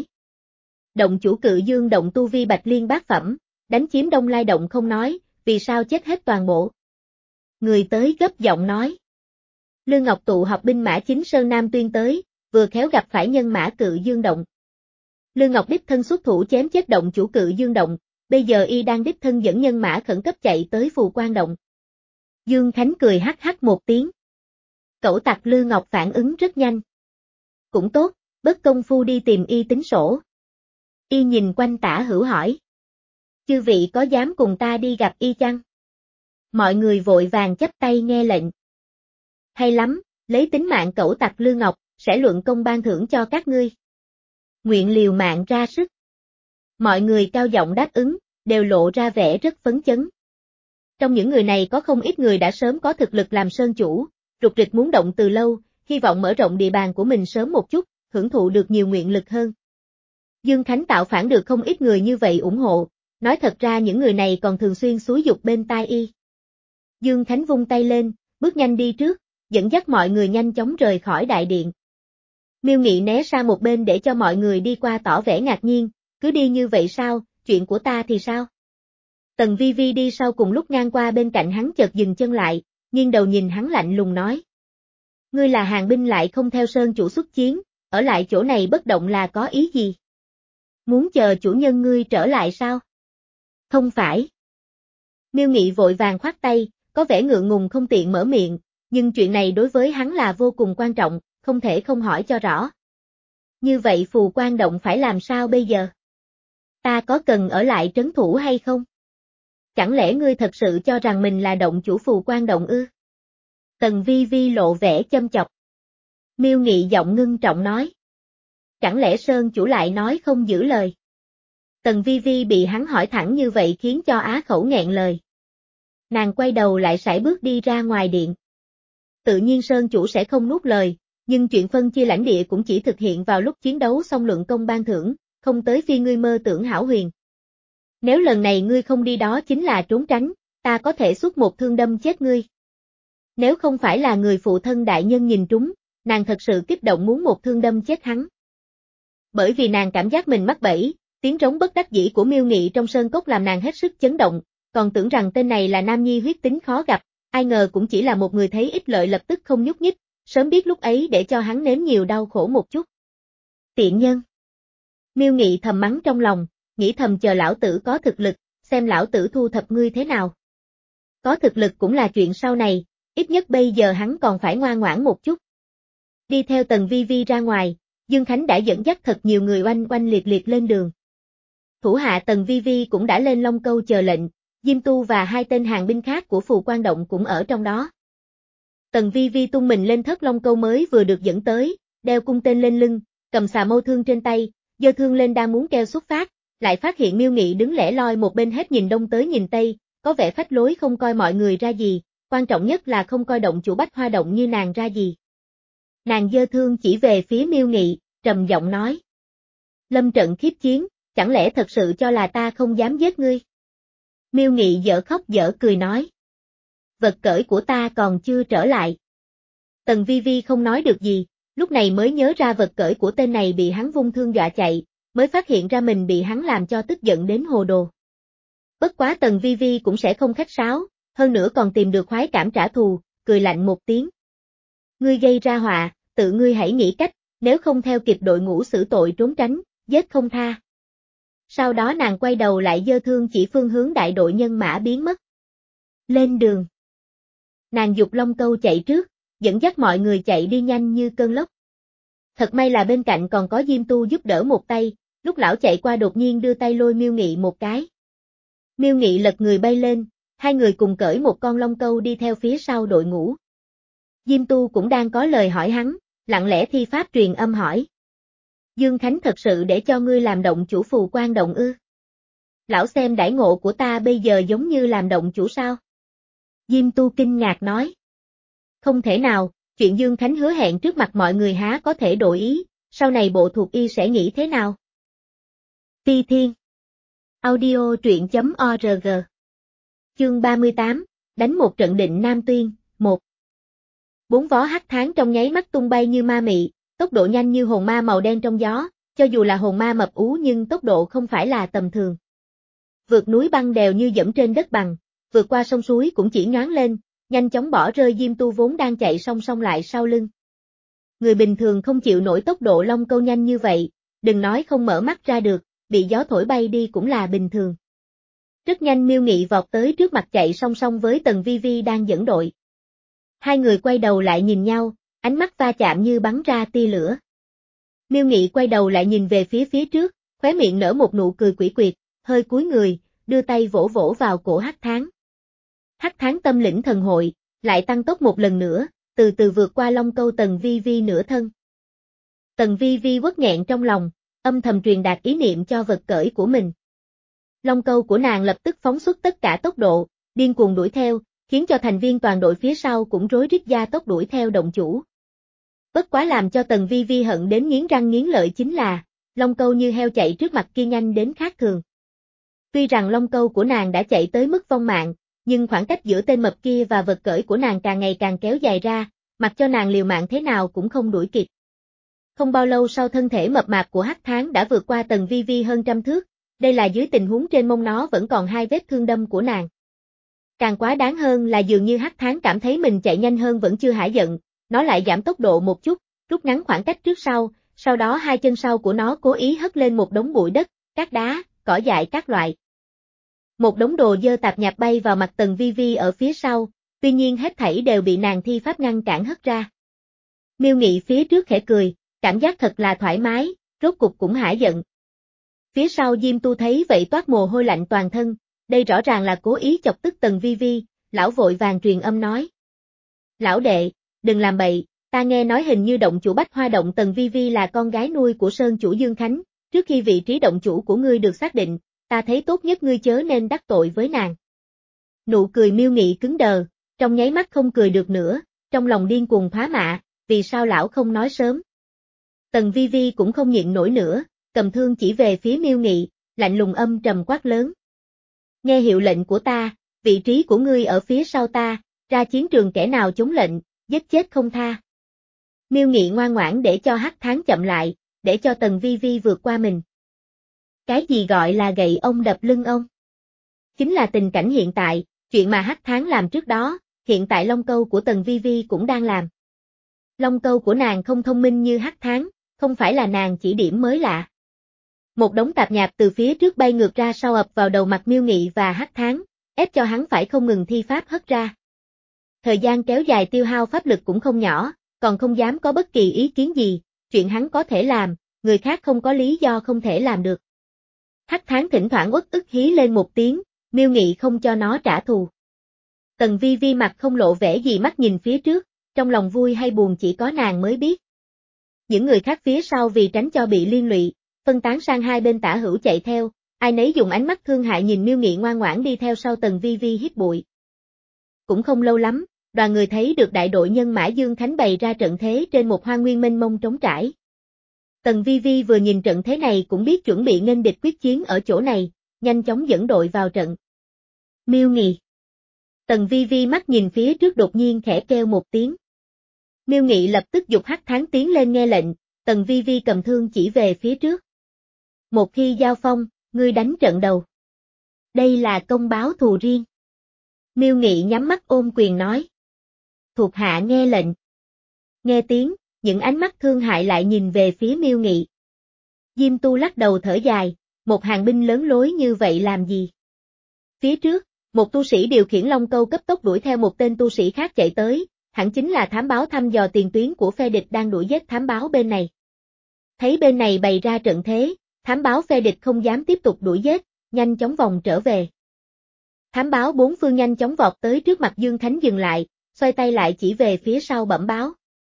Động chủ Cự Dương động tu vi bạch liên bát phẩm, đánh chiếm Đông Lai Động không nói, vì sao chết hết toàn bộ? Người tới gấp giọng nói. Lương Ngọc tụ họp binh mã chính Sơn Nam Tuyên tới, vừa khéo gặp phải nhân mã Cự Dương động. Lương Ngọc đích thân xuất thủ chém chết động chủ Cự Dương động, bây giờ y đang đích thân dẫn nhân mã khẩn cấp chạy tới phù quan động. Dương Khánh cười hắc hắc một tiếng. Cẩu tặc Lương Ngọc phản ứng rất nhanh. Cũng tốt, bớt công phu đi tìm y tính sổ. Y nhìn quanh tả hữu hỏi. Chư vị có dám cùng ta đi gặp y chăng? Mọi người vội vàng chắp tay nghe lệnh. Hay lắm, lấy tính mạng cẩu tặc Lương Ngọc, sẽ luận công ban thưởng cho các ngươi. Nguyện liều mạng ra sức. Mọi người cao giọng đáp ứng, đều lộ ra vẻ rất phấn chấn. Trong những người này có không ít người đã sớm có thực lực làm sơn chủ, rục rịch muốn động từ lâu, hy vọng mở rộng địa bàn của mình sớm một chút, hưởng thụ được nhiều nguyện lực hơn. Dương Khánh tạo phản được không ít người như vậy ủng hộ, nói thật ra những người này còn thường xuyên xúi giục bên tai y. Dương Khánh vung tay lên, bước nhanh đi trước, dẫn dắt mọi người nhanh chóng rời khỏi đại điện. Miêu Nghị né sang một bên để cho mọi người đi qua tỏ vẻ ngạc nhiên, cứ đi như vậy sao, chuyện của ta thì sao? Tần Vi Vi đi sau cùng lúc ngang qua bên cạnh hắn chợt dừng chân lại, nghiêng đầu nhìn hắn lạnh lùng nói. Ngươi là hàng binh lại không theo sơn chủ xuất chiến, ở lại chỗ này bất động là có ý gì? Muốn chờ chủ nhân ngươi trở lại sao? Không phải. Miêu Nghị vội vàng khoát tay, có vẻ ngượng ngùng không tiện mở miệng, nhưng chuyện này đối với hắn là vô cùng quan trọng, không thể không hỏi cho rõ. Như vậy phù quan động phải làm sao bây giờ? Ta có cần ở lại trấn thủ hay không? Chẳng lẽ ngươi thật sự cho rằng mình là động chủ phù quan động ư? Tần Vi Vi lộ vẻ châm chọc. Miêu Nghị giọng ngưng trọng nói. Chẳng lẽ Sơn chủ lại nói không giữ lời? Tần Vi Vi bị hắn hỏi thẳng như vậy khiến cho á khẩu nghẹn lời. Nàng quay đầu lại sải bước đi ra ngoài điện. tự nhiên Sơn chủ sẽ không nuốt lời, nhưng chuyện phân chia lãnh địa cũng chỉ thực hiện vào lúc chiến đấu xong luận công ban thưởng, không tới phi ngươi mơ tưởng hão huyền. Nếu lần này ngươi không đi đó chính là trốn tránh, ta có thể xuất một thương đâm chết ngươi. Nếu không phải là người phụ thân đại nhân nhìn trúng, nàng thật sự kích động muốn một thương đâm chết hắn. Bởi vì nàng cảm giác mình mắc bẫy, tiếng trống bất đắc dĩ của Miêu Nghị trong sơn cốc làm nàng hết sức chấn động, còn tưởng rằng tên này là nam nhi huyết tính khó gặp, ai ngờ cũng chỉ là một người thấy ích lợi lập tức không nhúc nhích, sớm biết lúc ấy để cho hắn nếm nhiều đau khổ một chút. Tiện nhân. Miêu Nghị thầm mắng trong lòng, nghĩ thầm chờ lão tử có thực lực, xem lão tử thu thập ngươi thế nào. Có thực lực cũng là chuyện sau này, ít nhất bây giờ hắn còn phải ngoan ngoãn một chút. Đi theo Tần Vi Vi ra ngoài, Dương Khánh đã dẫn dắt thật nhiều người oanh oanh liệt liệt lên đường. Thủ hạ Tần Vi Vi cũng đã lên Long Câu chờ lệnh, Diêm Tu và hai tên hàng binh khác của Phù Quan Động cũng ở trong đó. Tần Vi Vi tung mình lên thất Long Câu mới vừa được dẫn tới, đeo cung tên lên lưng, cầm xà mâu thương trên tay, giơ thương lên đang muốn kêu xuất phát, lại phát hiện Miêu Nghị đứng lẻ loi một bên hết nhìn đông tới nhìn tây, có vẻ phách lối không coi mọi người ra gì, quan trọng nhất là không coi động chủ Bách Hoa Động như nàng ra gì. Nàng giơ thương chỉ về phía Miêu Nghị, trầm giọng nói. Lâm trận khiếp chiến, chẳng lẽ thật sự cho là ta không dám giết ngươi? Miêu Nghị dở khóc dở cười nói. Vật cởi của ta còn chưa trở lại. Tần Vi Vi không nói được gì, lúc này mới nhớ ra vật cởi của tên này bị hắn vung thương dọa chạy, mới phát hiện ra mình bị hắn làm cho tức giận đến hồ đồ. Bất quá Tần Vi Vi cũng sẽ không khách sáo, hơn nữa còn tìm được khoái cảm trả thù, cười lạnh một tiếng. Ngươi gây ra họa, tự ngươi hãy nghĩ cách, nếu không theo kịp đội ngũ xử tội trốn tránh, giết không tha. Sau đó nàng quay đầu lại giơ thương chỉ phương hướng đại đội nhân mã biến mất. Lên đường. Nàng dục Long Câu chạy trước, dẫn dắt mọi người chạy đi nhanh như cơn lốc. Thật may là bên cạnh còn có Diêm Tu giúp đỡ một tay, lúc lão chạy qua đột nhiên đưa tay lôi Miêu Nghị một cái. Miêu Nghị lật người bay lên, hai người cùng cởi một con Long Câu đi theo phía sau đội ngũ. Diêm Tu cũng đang có lời hỏi hắn, lặng lẽ thi pháp truyền âm hỏi. Dương Khánh thật sự để cho ngươi làm động chủ Phù Quan Động ư? Lão xem đãi ngộ của ta bây giờ giống như làm động chủ sao? Diêm Tu kinh ngạc nói. Không thể nào, chuyện Dương Khánh hứa hẹn trước mặt mọi người há có thể đổi ý, sau này bộ thuộc y sẽ nghĩ thế nào? Ti Thiên. Audio truyện chấm org. Chương ba mươi tám, đánh một trận định Nam Tuyên, một. Bốn vó hắc tháng trong nháy mắt tung bay như ma mị, tốc độ nhanh như hồn ma màu đen trong gió, cho dù là hồn ma mập ú nhưng tốc độ không phải là tầm thường. Vượt núi băng đèo như dẫm trên đất bằng, vượt qua sông suối cũng chỉ nhoáng lên, nhanh chóng bỏ rơi Diêm Tu vốn đang chạy song song lại sau lưng. Người bình thường không chịu nổi tốc độ Long Câu nhanh như vậy, đừng nói không mở mắt ra được, bị gió thổi bay đi cũng là bình thường. Rất nhanh Miêu Nghị vọt tới trước mặt chạy song song với Tần Vi Vi đang dẫn đội. Hai người quay đầu lại nhìn nhau, ánh mắt va chạm như bắn ra tia lửa. Miêu Nghị quay đầu lại nhìn về phía phía trước, khóe miệng nở một nụ cười quỷ quyệt, hơi cúi người, đưa tay vỗ vỗ vào cổ hắc tháng. Hắc tháng tâm lĩnh thần hội, lại tăng tốc một lần nữa, từ từ vượt qua Long Câu Tần Vi Vi nửa thân. Tần Vi Vi uất nghẹn trong lòng, âm thầm truyền đạt ý niệm cho vật cởi của mình. Long Câu của nàng lập tức phóng xuất tất cả tốc độ, điên cuồng đuổi theo, khiến cho thành viên toàn đội phía sau cũng rối rít gia tốc đuổi theo động chủ. Bất quá làm cho Tần Vi Vi hận đến nghiến răng nghiến lợi chính là, Long Câu như heo chạy trước mặt kia nhanh đến khác thường. Tuy rằng Long Câu của nàng đã chạy tới mức vong mạng, nhưng khoảng cách giữa tên mập kia và vật cởi của nàng càng ngày càng kéo dài ra, mặc cho nàng liều mạng thế nào cũng không đuổi kịp. Không bao lâu sau thân thể mập mạp của hắc tháng đã vượt qua Tần Vi Vi hơn trăm thước, đây là dưới tình huống trên mông nó vẫn còn hai vết thương đâm của nàng. Càng quá đáng hơn là dường như hắc tháng cảm thấy mình chạy nhanh hơn vẫn chưa hả giận, nó lại giảm tốc độ một chút, rút ngắn khoảng cách trước sau, sau đó hai chân sau của nó cố ý hất lên một đống bụi đất, cát đá, cỏ dại các loại. Một đống đồ dơ tạp nhạp bay vào mặt Tần Vi Vi ở phía sau, tuy nhiên hết thảy đều bị nàng thi pháp ngăn cản hất ra. Miêu Nghị phía trước khẽ cười, cảm giác thật là thoải mái, rốt cục cũng hả giận. Phía sau Diêm Tu thấy vậy toát mồ hôi lạnh toàn thân, đây rõ ràng là cố ý chọc tức Tần Vi Vi, lão vội vàng truyền âm nói. Lão đệ, đừng làm bậy, ta nghe nói hình như động chủ Bách Hoa Động Tần Vi Vi là con gái nuôi của Sơn chủ Dương Khánh, trước khi vị trí động chủ của ngươi được xác định, ta thấy tốt nhất ngươi chớ nên đắc tội với nàng. Nụ cười Miêu Nghị cứng đờ, trong nháy mắt không cười được nữa, trong lòng điên cuồng phá mạ, vì sao lão không nói sớm. Tần Vi Vi cũng không nhịn nổi nữa, cầm thương chỉ về phía Miêu Nghị, lạnh lùng âm trầm quát lớn. Nghe hiệu lệnh của ta, vị trí của ngươi ở phía sau ta, ra chiến trường kẻ nào chống lệnh, giết chết không tha. Miêu Nghị ngoan ngoãn để cho Hắc Tháng chậm lại, để cho Tần Vi Vi vượt qua mình. Cái gì gọi là gậy ông đập lưng ông? Chính là tình cảnh hiện tại, chuyện mà Hắc Tháng làm trước đó, hiện tại Long Câu của Tần Vi Vi cũng đang làm. Long Câu của nàng không thông minh như Hắc Tháng, không phải là nàng chỉ điểm mới lạ. Một đống tạp nhạp từ phía trước bay ngược ra sau ập vào đầu mặt Miêu Nghị và Hắc Tháng, ép cho hắn phải không ngừng thi pháp hất ra. Thời gian kéo dài tiêu hao pháp lực cũng không nhỏ, còn không dám có bất kỳ ý kiến gì, chuyện hắn có thể làm, người khác không có lý do không thể làm được. Hắc Tháng thỉnh thoảng uất ức hí lên một tiếng, Miêu Nghị không cho nó trả thù. Tần Vi Vi mặt không lộ vẻ gì mắt nhìn phía trước, trong lòng vui hay buồn chỉ có nàng mới biết. Những người khác phía sau vì tránh cho bị liên lụy, phân tán sang hai bên tả hữu chạy theo, ai nấy dùng ánh mắt thương hại nhìn Miêu Nghị ngoan ngoãn đi theo sau Tần Vi Vi hít bụi. Cũng không lâu lắm, đoàn người thấy được đại đội nhân mã Dương Khánh bày ra trận thế trên một hoang nguyên mênh mông trống trải. Tần Vi Vi vừa nhìn trận thế này cũng biết chuẩn bị nghênh địch quyết chiến ở chỗ này, nhanh chóng dẫn đội vào trận. Miêu Nghị. Tần Vi Vi mắt nhìn phía trước đột nhiên khẽ kêu một tiếng. Miêu Nghị lập tức giục Hắc Tháng tiến lên nghe lệnh, Tần Vi Vi cầm thương chỉ về phía trước. Một khi giao phong, ngươi đánh trận đầu. Đây là công báo thù riêng. Miêu Nghị nhắm mắt ôm quyền nói. Thuộc hạ nghe lệnh. Nghe tiếng, những ánh mắt thương hại lại nhìn về phía Miêu Nghị. Diêm Tu lắc đầu thở dài, một hàng binh lớn lối như vậy làm gì? Phía trước, một tu sĩ điều khiển Long Câu cấp tốc đuổi theo một tên tu sĩ khác chạy tới, hẳn chính là thám báo thăm dò tiền tuyến của phe địch đang đuổi giết thám báo bên này. Thấy bên này bày ra trận thế, thám báo phe địch không dám tiếp tục đuổi giết, nhanh chóng vòng trở về. Thám báo bốn phương nhanh chóng vọt tới trước mặt Dương Khánh dừng lại, xoay tay lại chỉ về phía sau bẩm báo.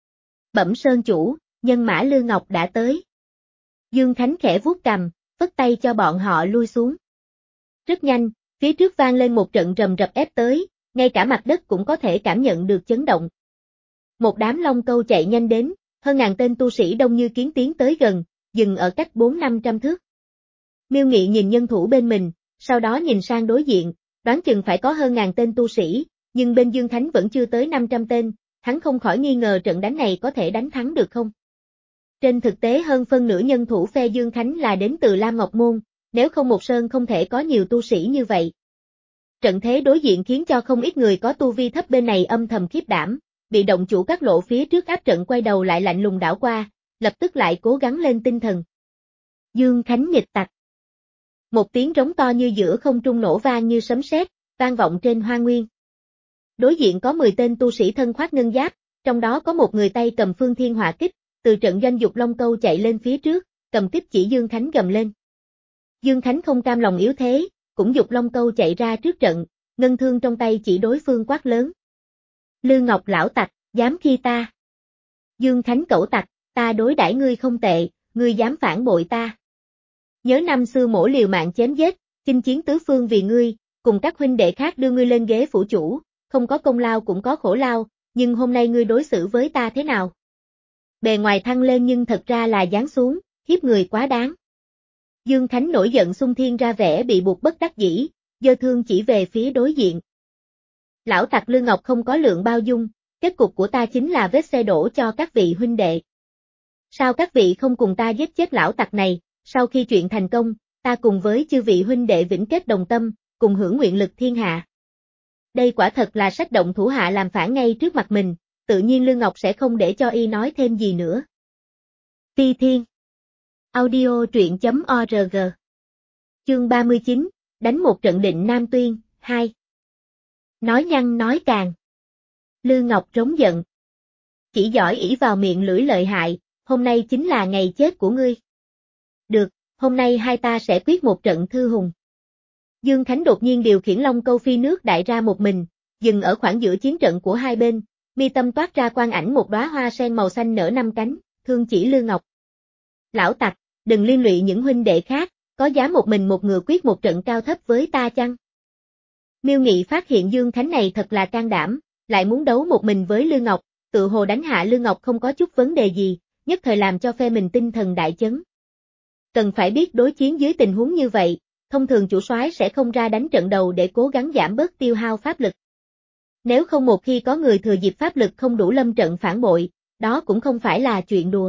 Bẩm Sơn chủ, nhân mã Lư Ngọc đã tới. Dương Khánh khẽ vuốt cằm, phất tay cho bọn họ lui xuống. Rất nhanh, phía trước vang lên một trận rầm rập ép tới, ngay cả mặt đất cũng có thể cảm nhận được chấn động. Một đám Long Câu chạy nhanh đến, hơn ngàn tên tu sĩ đông như kiến tiến tới gần, dừng ở cách bốn năm trăm thước. Miêu Nghị nhìn nhân thủ bên mình, sau đó nhìn sang đối diện, đoán chừng phải có hơn ngàn tên tu sĩ, nhưng bên Dương Khánh vẫn chưa tới năm trăm tên, hắn không khỏi nghi ngờ trận đánh này có thể đánh thắng được không. Trên thực tế hơn phân nửa nhân thủ phe Dương Khánh là đến từ Lam Ngọc Môn, nếu không một sơn không thể có nhiều tu sĩ như vậy. Trận thế đối diện khiến cho không ít người có tu vi thấp bên này âm thầm khiếp đảm, bị động chủ các lộ phía trước áp trận quay đầu lại lạnh lùng đảo qua, lập tức lại cố gắng lên tinh thần. Dương Khánh nghịch tặc. Một tiếng rống to như giữa không trung nổ vang như sấm sét, vang vọng trên hoa nguyên. Đối diện có mười tên tu sĩ thân khoác ngân giáp, trong đó có một người tay cầm phương thiên hỏa kích, từ trận doanh dục Long Câu chạy lên phía trước, cầm kích chỉ Dương Khánh gầm lên. Dương Khánh không cam lòng yếu thế, cũng dục Long Câu chạy ra trước trận, ngân thương trong tay chỉ đối phương quát lớn. Lư Ngọc lão tặc, dám khi ta. Dương Khánh cẩu tặc, ta đối đãi ngươi không tệ, ngươi dám phản bội ta. Nhớ năm xưa mổ liều mạng chém giết, chinh chiến tứ phương vì ngươi, cùng các huynh đệ khác đưa ngươi lên ghế phủ chủ, không có công lao cũng có khổ lao, nhưng hôm nay ngươi đối xử với ta thế nào? Bề ngoài thăng lên nhưng thật ra là giáng xuống, hiếp người quá đáng. Dương Khánh nổi giận xung thiên ra vẻ bị buộc bất đắc dĩ, giơ thương chỉ về phía đối diện. Lão tặc Lư Ngọc không có lượng bao dung, kết cục của ta chính là vết xe đổ cho các vị huynh đệ. Sao các vị không cùng ta giết chết lão tặc này, sau khi chuyện thành công, ta cùng với chư vị huynh đệ vĩnh kết đồng tâm, cùng hưởng nguyện lực thiên hạ. Đây quả thật là sách động thủ hạ làm phản ngay trước mặt mình, tự nhiên Lư Ngọc sẽ không để cho y nói thêm gì nữa. Phi Thiên Audio truyện chấm org Chương ba mươi chín, đánh một trận định Nam Tuyên, hai. Nói nhăng nói càng. Lư Ngọc trống giận. Chỉ giỏi ỷ vào miệng lưỡi lợi hại, hôm nay chính là ngày chết của ngươi. Được, hôm nay hai ta sẽ quyết một trận thư hùng. Dương Khánh đột nhiên điều khiển Long Câu phi nước đại ra một mình, dừng ở khoảng giữa chiến trận của hai bên, mi tâm toát ra quang ảnh một đóa hoa sen màu xanh nở năm cánh, thương chỉ Lư Ngọc. Lão tặc, đừng liên lụy những huynh đệ khác, có dám một mình một người quyết một trận cao thấp với ta chăng? Miêu Nghị phát hiện Dương Khánh này thật là can đảm, lại muốn đấu một mình với Lư Ngọc, tự hồ đánh hạ Lư Ngọc không có chút vấn đề gì, nhất thời làm cho phe mình tinh thần đại chấn. Cần phải biết đối chiến dưới tình huống như vậy, thông thường chủ soái sẽ không ra đánh trận đầu để cố gắng giảm bớt tiêu hao pháp lực. Nếu không một khi có người thừa dịp pháp lực không đủ lâm trận phản bội, đó cũng không phải là chuyện đùa.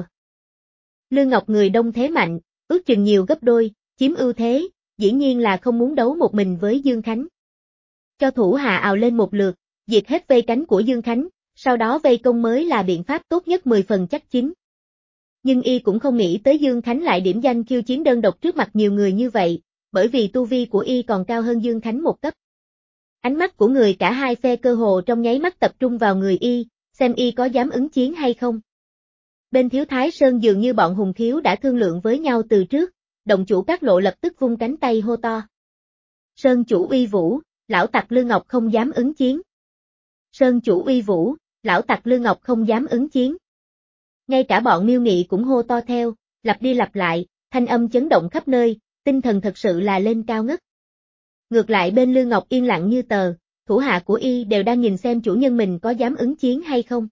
Lư Ngọc người đông thế mạnh, ước chừng nhiều gấp đôi, chiếm ưu thế, dĩ nhiên là không muốn đấu một mình với Dương Khánh. Cho thủ hạ ào lên một lượt, diệt hết vây cánh của Dương Khánh, sau đó vây công mới là biện pháp tốt nhất mười phần chắc chín. Nhưng y cũng không nghĩ tới Dương Khánh lại điểm danh khiêu chiến đơn độc trước mặt nhiều người như vậy, bởi vì tu vi của y còn cao hơn Dương Khánh một cấp. Ánh mắt của người cả hai phe cơ hồ trong nháy mắt tập trung vào người y, xem y có dám ứng chiến hay không. Bên Thiếu Thái Sơn dường như bọn Hùng Thiếu đã thương lượng với nhau từ trước, động chủ Các Lộ lập tức vung cánh tay hô to. Sơn chủ uy vũ, lão tặc Lư Ngọc không dám ứng chiến. Sơn chủ uy vũ, lão tặc Lư Ngọc không dám ứng chiến. Ngay cả bọn Miêu Nghị cũng hô to theo, lặp đi lặp lại, thanh âm chấn động khắp nơi, tinh thần thật sự là lên cao ngất. Ngược lại bên Lư Ngọc yên lặng như tờ, thủ hạ của y đều đang nhìn xem chủ nhân mình có dám ứng chiến hay không.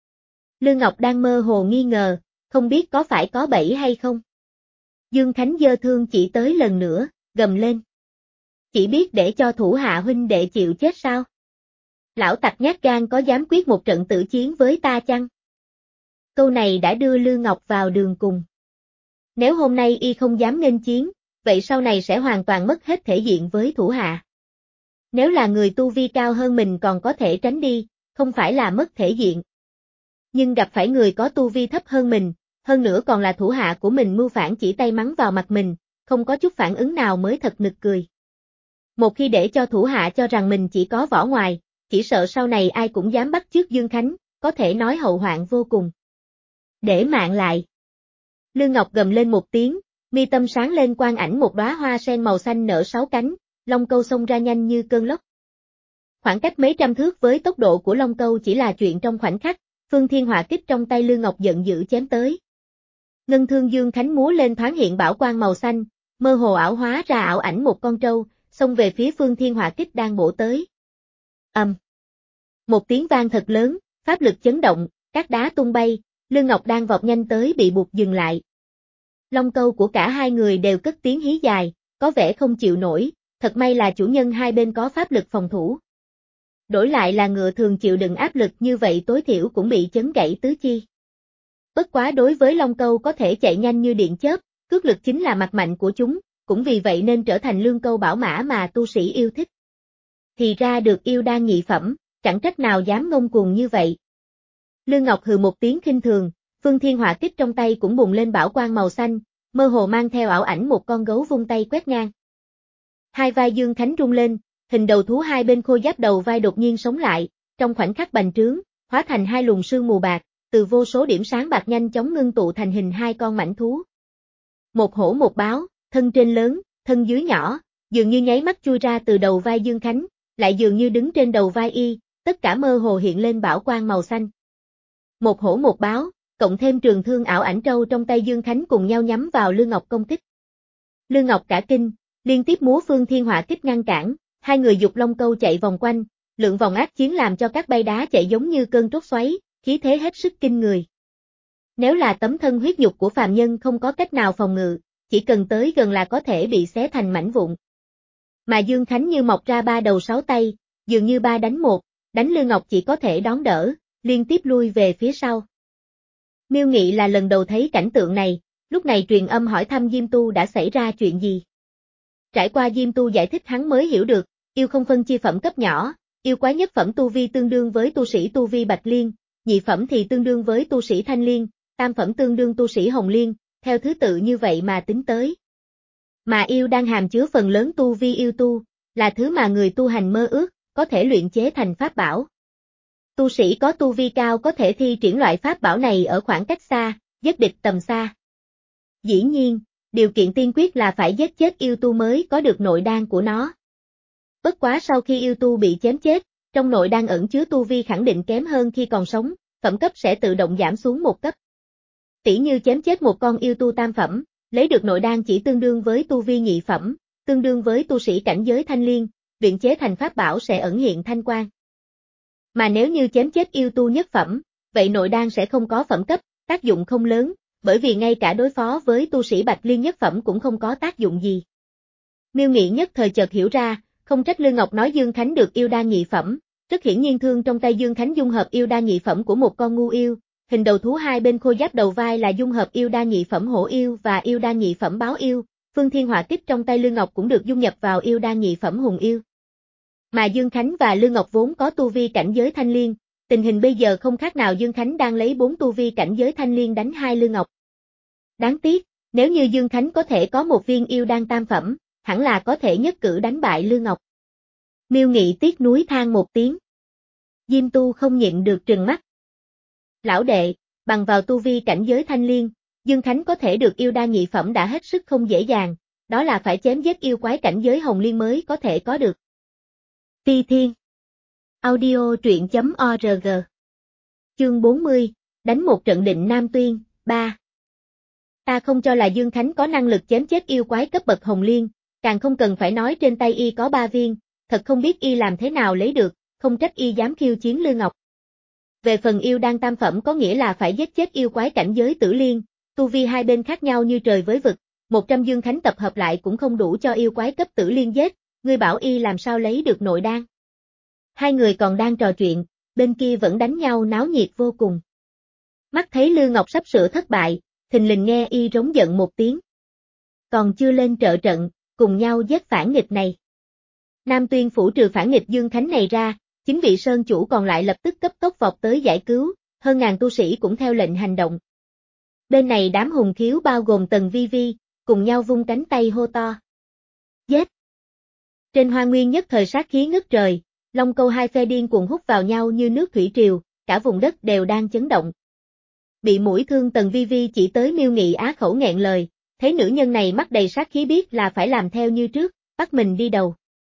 Lư Ngọc đang mơ hồ nghi ngờ, không biết có phải có bẫy hay không. Dương Khánh giơ thương chỉ tới lần nữa, gầm lên. Chỉ biết để cho thủ hạ huynh đệ chịu chết sao? Lão tặc nhát gan có dám quyết một trận tử chiến với ta chăng? Câu này đã đưa Lư Ngọc vào đường cùng. Nếu hôm nay y không dám nghênh chiến, vậy sau này sẽ hoàn toàn mất hết thể diện với thủ hạ. Nếu là người tu vi cao hơn mình còn có thể tránh đi, không phải là mất thể diện. Nhưng gặp phải người có tu vi thấp hơn mình, hơn nữa còn là thủ hạ của mình mưu phản chỉ tay mắng vào mặt mình, không có chút phản ứng nào mới thật nực cười. Một khi để cho thủ hạ cho rằng mình chỉ có vỏ ngoài, chỉ sợ sau này ai cũng dám bắt chước Dương Khánh, có thể nói hậu hoạn vô cùng. Để mạng lại. Lư Ngọc gầm lên một tiếng, mi tâm sáng lên quang ảnh một đóa hoa sen màu xanh nở sáu cánh, long câu xông ra nhanh như cơn lốc. Khoảng cách mấy trăm thước với tốc độ của long câu chỉ là chuyện trong khoảnh khắc, Phương Thiên Hỏa Kích trong tay Lư Ngọc giận dữ chém tới. Ngân thương Dương Khánh múa lên thoáng hiện bảo quang màu xanh, mơ hồ ảo hóa ra ảo ảnh một con trâu, xông về phía Phương Thiên Hỏa Kích đang bổ tới. Ầm. Um. Một tiếng vang thật lớn, pháp lực chấn động, các đá tung bay, Lư Ngọc đang vọt nhanh tới bị buộc dừng lại. Long câu của cả hai người đều cất tiếng hí dài, có vẻ không chịu nổi, thật may là chủ nhân hai bên có pháp lực phòng thủ. Đổi lại là ngựa thường chịu đựng áp lực như vậy tối thiểu cũng bị chấn gãy tứ chi. Bất quá đối với long câu có thể chạy nhanh như điện chớp, cước lực chính là mặt mạnh của chúng, cũng vì vậy nên trở thành lương câu bảo mã mà tu sĩ yêu thích. Thì ra được yêu đan nhị phẩm, chẳng trách nào dám ngông cuồng như vậy. Lư Ngọc hừ một tiếng khinh thường, Phương Thiên Hỏa Kích trong tay cũng bùng lên bảo quang màu xanh, mơ hồ mang theo ảo ảnh một con gấu vung tay quét ngang. Hai vai Dương Khánh rung lên, hình đầu thú hai bên khôi giáp đầu vai đột nhiên sống lại, trong khoảnh khắc bành trướng, hóa thành hai luồng sương mù bạc, từ vô số điểm sáng bạc nhanh chóng ngưng tụ thành hình hai con mãnh thú. Một hổ một báo, thân trên lớn, thân dưới nhỏ, dường như nháy mắt chui ra từ đầu vai Dương Khánh, lại dường như đứng trên đầu vai y, tất cả mơ hồ hiện lên bảo quang màu xanh. Một hổ một báo, cộng thêm trường thương ảo ảnh trâu trong tay Dương Khánh cùng nhau nhắm vào Lư Ngọc công kích. Lư Ngọc cả kinh, liên tiếp múa Phương Thiên Hỏa Kích ngăn cản, hai người dục long câu chạy vòng quanh, lượng vòng ác chiến làm cho các bay đá chạy giống như cơn trút xoáy, khí thế hết sức kinh người. Nếu là tấm thân huyết nhục của phàm nhân không có cách nào phòng ngự, chỉ cần tới gần là có thể bị xé thành mảnh vụn. Mà Dương Khánh như mọc ra ba đầu sáu tay, dường như ba đánh một, đánh Lư Ngọc chỉ có thể đón đỡ, liên tiếp lui về phía sau. Miêu Nghị là lần đầu thấy cảnh tượng này, lúc này truyền âm hỏi thăm Diêm Tu đã xảy ra chuyện gì. Trải qua Diêm Tu giải thích hắn mới hiểu được, yêu không phân chia phẩm cấp nhỏ, yêu quái nhất phẩm tu vi tương đương với tu sĩ tu vi Bạch Liên, nhị phẩm thì tương đương với tu sĩ Thanh Liên, tam phẩm tương đương tu sĩ Hồng Liên, theo thứ tự như vậy mà tính tới. Mà yêu đang hàm chứa phần lớn tu vi yêu tu, là thứ mà người tu hành mơ ước, có thể luyện chế thành pháp bảo. Tu sĩ có tu vi cao có thể thi triển loại pháp bảo này ở khoảng cách xa, giết địch tầm xa. Dĩ nhiên, điều kiện tiên quyết là phải giết chết yêu tu mới có được nội đan của nó. Bất quá sau khi yêu tu bị chém chết, trong nội đan ẩn chứa tu vi khẳng định kém hơn khi còn sống, phẩm cấp sẽ tự động giảm xuống một cấp. Tỉ như chém chết một con yêu tu tam phẩm, lấy được nội đan chỉ tương đương với tu vi nhị phẩm, tương đương với tu sĩ cảnh giới Thanh Liên, luyện chế thành pháp bảo sẽ ẩn hiện thanh quang. Mà nếu như chém chết yêu tu nhất phẩm, vậy nội đan sẽ không có phẩm cấp, tác dụng không lớn, bởi vì ngay cả đối phó với tu sĩ Bạch Liên nhất phẩm cũng không có tác dụng gì. Miêu Nghị nhất thời chợt hiểu ra, không trách Lương Ngọc nói Dương Khánh được yêu đan nhị phẩm, rất hiển nhiên thương trong tay Dương Khánh dung hợp yêu đan nhị phẩm của một con ngu yêu, hình đầu thú hai bên khôi giáp đầu vai là dung hợp yêu đan nhị phẩm hổ yêu và yêu đan nhị phẩm báo yêu, Phương Thiên Hỏa Kích trong tay Lương Ngọc cũng được dung nhập vào yêu đan nhị phẩm hùng yêu. Mà Dương Khánh và Lương Ngọc vốn có tu vi cảnh giới thanh liên, tình hình bây giờ không khác nào Dương Khánh đang lấy bốn tu vi cảnh giới thanh liên đánh hai Lương Ngọc. Đáng tiếc, nếu như Dương Khánh có thể có một viên yêu đan tam phẩm, hẳn là có thể nhất cử đánh bại Lương Ngọc. Miêu Nghị tiếc nuối than một tiếng. Diêm Tu không nhịn được trừng mắt. Lão đệ, bằng vào tu vi cảnh giới thanh liên, Dương Khánh có thể được yêu đan nhị phẩm đã hết sức không dễ dàng, đó là phải chém giết yêu quái cảnh giới hồng liên mới có thể có được. Phi Thiên Audio truyện chấm org Chương bốn mươi, đánh một trận định Nam Tuyên, ba. Ta không cho là Dương Khánh có năng lực chém chết yêu quái cấp bậc hồng liên, càng không cần phải nói trên tay y có ba viên, thật không biết y làm thế nào lấy được, không trách y dám khiêu chiến Lương Ngọc. Về phần yêu đan tam phẩm có nghĩa là phải giết chết yêu quái cảnh giới tử liên, tu vi hai bên khác nhau như trời với vực, một trăm Dương Khánh tập hợp lại cũng không đủ cho yêu quái cấp tử liên giết, ngươi bảo y làm sao lấy được nội đan. Hai người còn đang trò chuyện, bên kia vẫn đánh nhau náo nhiệt vô cùng. Mắt thấy Lương Ngọc sắp sửa thất bại, thình lình nghe y rống giận một tiếng. Còn chưa lên trợ trận, cùng nhau giết phản nghịch này. Nam Tuyên phủ trừ phản nghịch Dương Khánh này ra, chính vị sơn chủ còn lại lập tức cấp tốc vọt tới giải cứu, hơn ngàn tu sĩ cũng theo lệnh hành động. Bên này đám hùng khiếu bao gồm Tần Vi Vi, cùng nhau vung cánh tay hô to. Giết! Trên hoa nguyên nhất thời sát khí ngất trời, Long Câu hai phe điên cuồng hút vào nhau như nước thủy triều, cả vùng đất đều đang chấn động. Bị mũi thương Tần Vi Vi chỉ tới Miêu Nghị á khẩu nghẹn lời, thấy nữ nhân này mắt đầy sát khí biết là phải làm theo như trước, bắt mình đi đầu.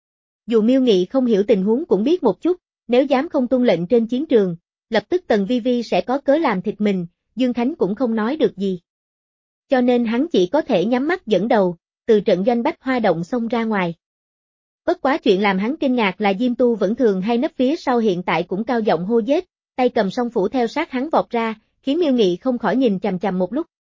Dù Miêu Nghị không hiểu tình huống cũng biết một chút, nếu dám không tuân lệnh trên chiến trường, lập tức Tần Vi Vi sẽ có cớ làm thịt mình, Dương Khánh cũng không nói được gì. Cho nên hắn chỉ có thể nhắm mắt dẫn đầu, từ trận doanh Bách Hoa Động xông ra ngoài. Bất quá chuyện làm hắn kinh ngạc là Diêm Tu vẫn thường hay nấp phía sau hiện tại cũng cao giọng hô giết, tay cầm song phủ theo sát hắn vọt ra, khiến Miêu Nghị không khỏi nhìn chằm chằm một lúc.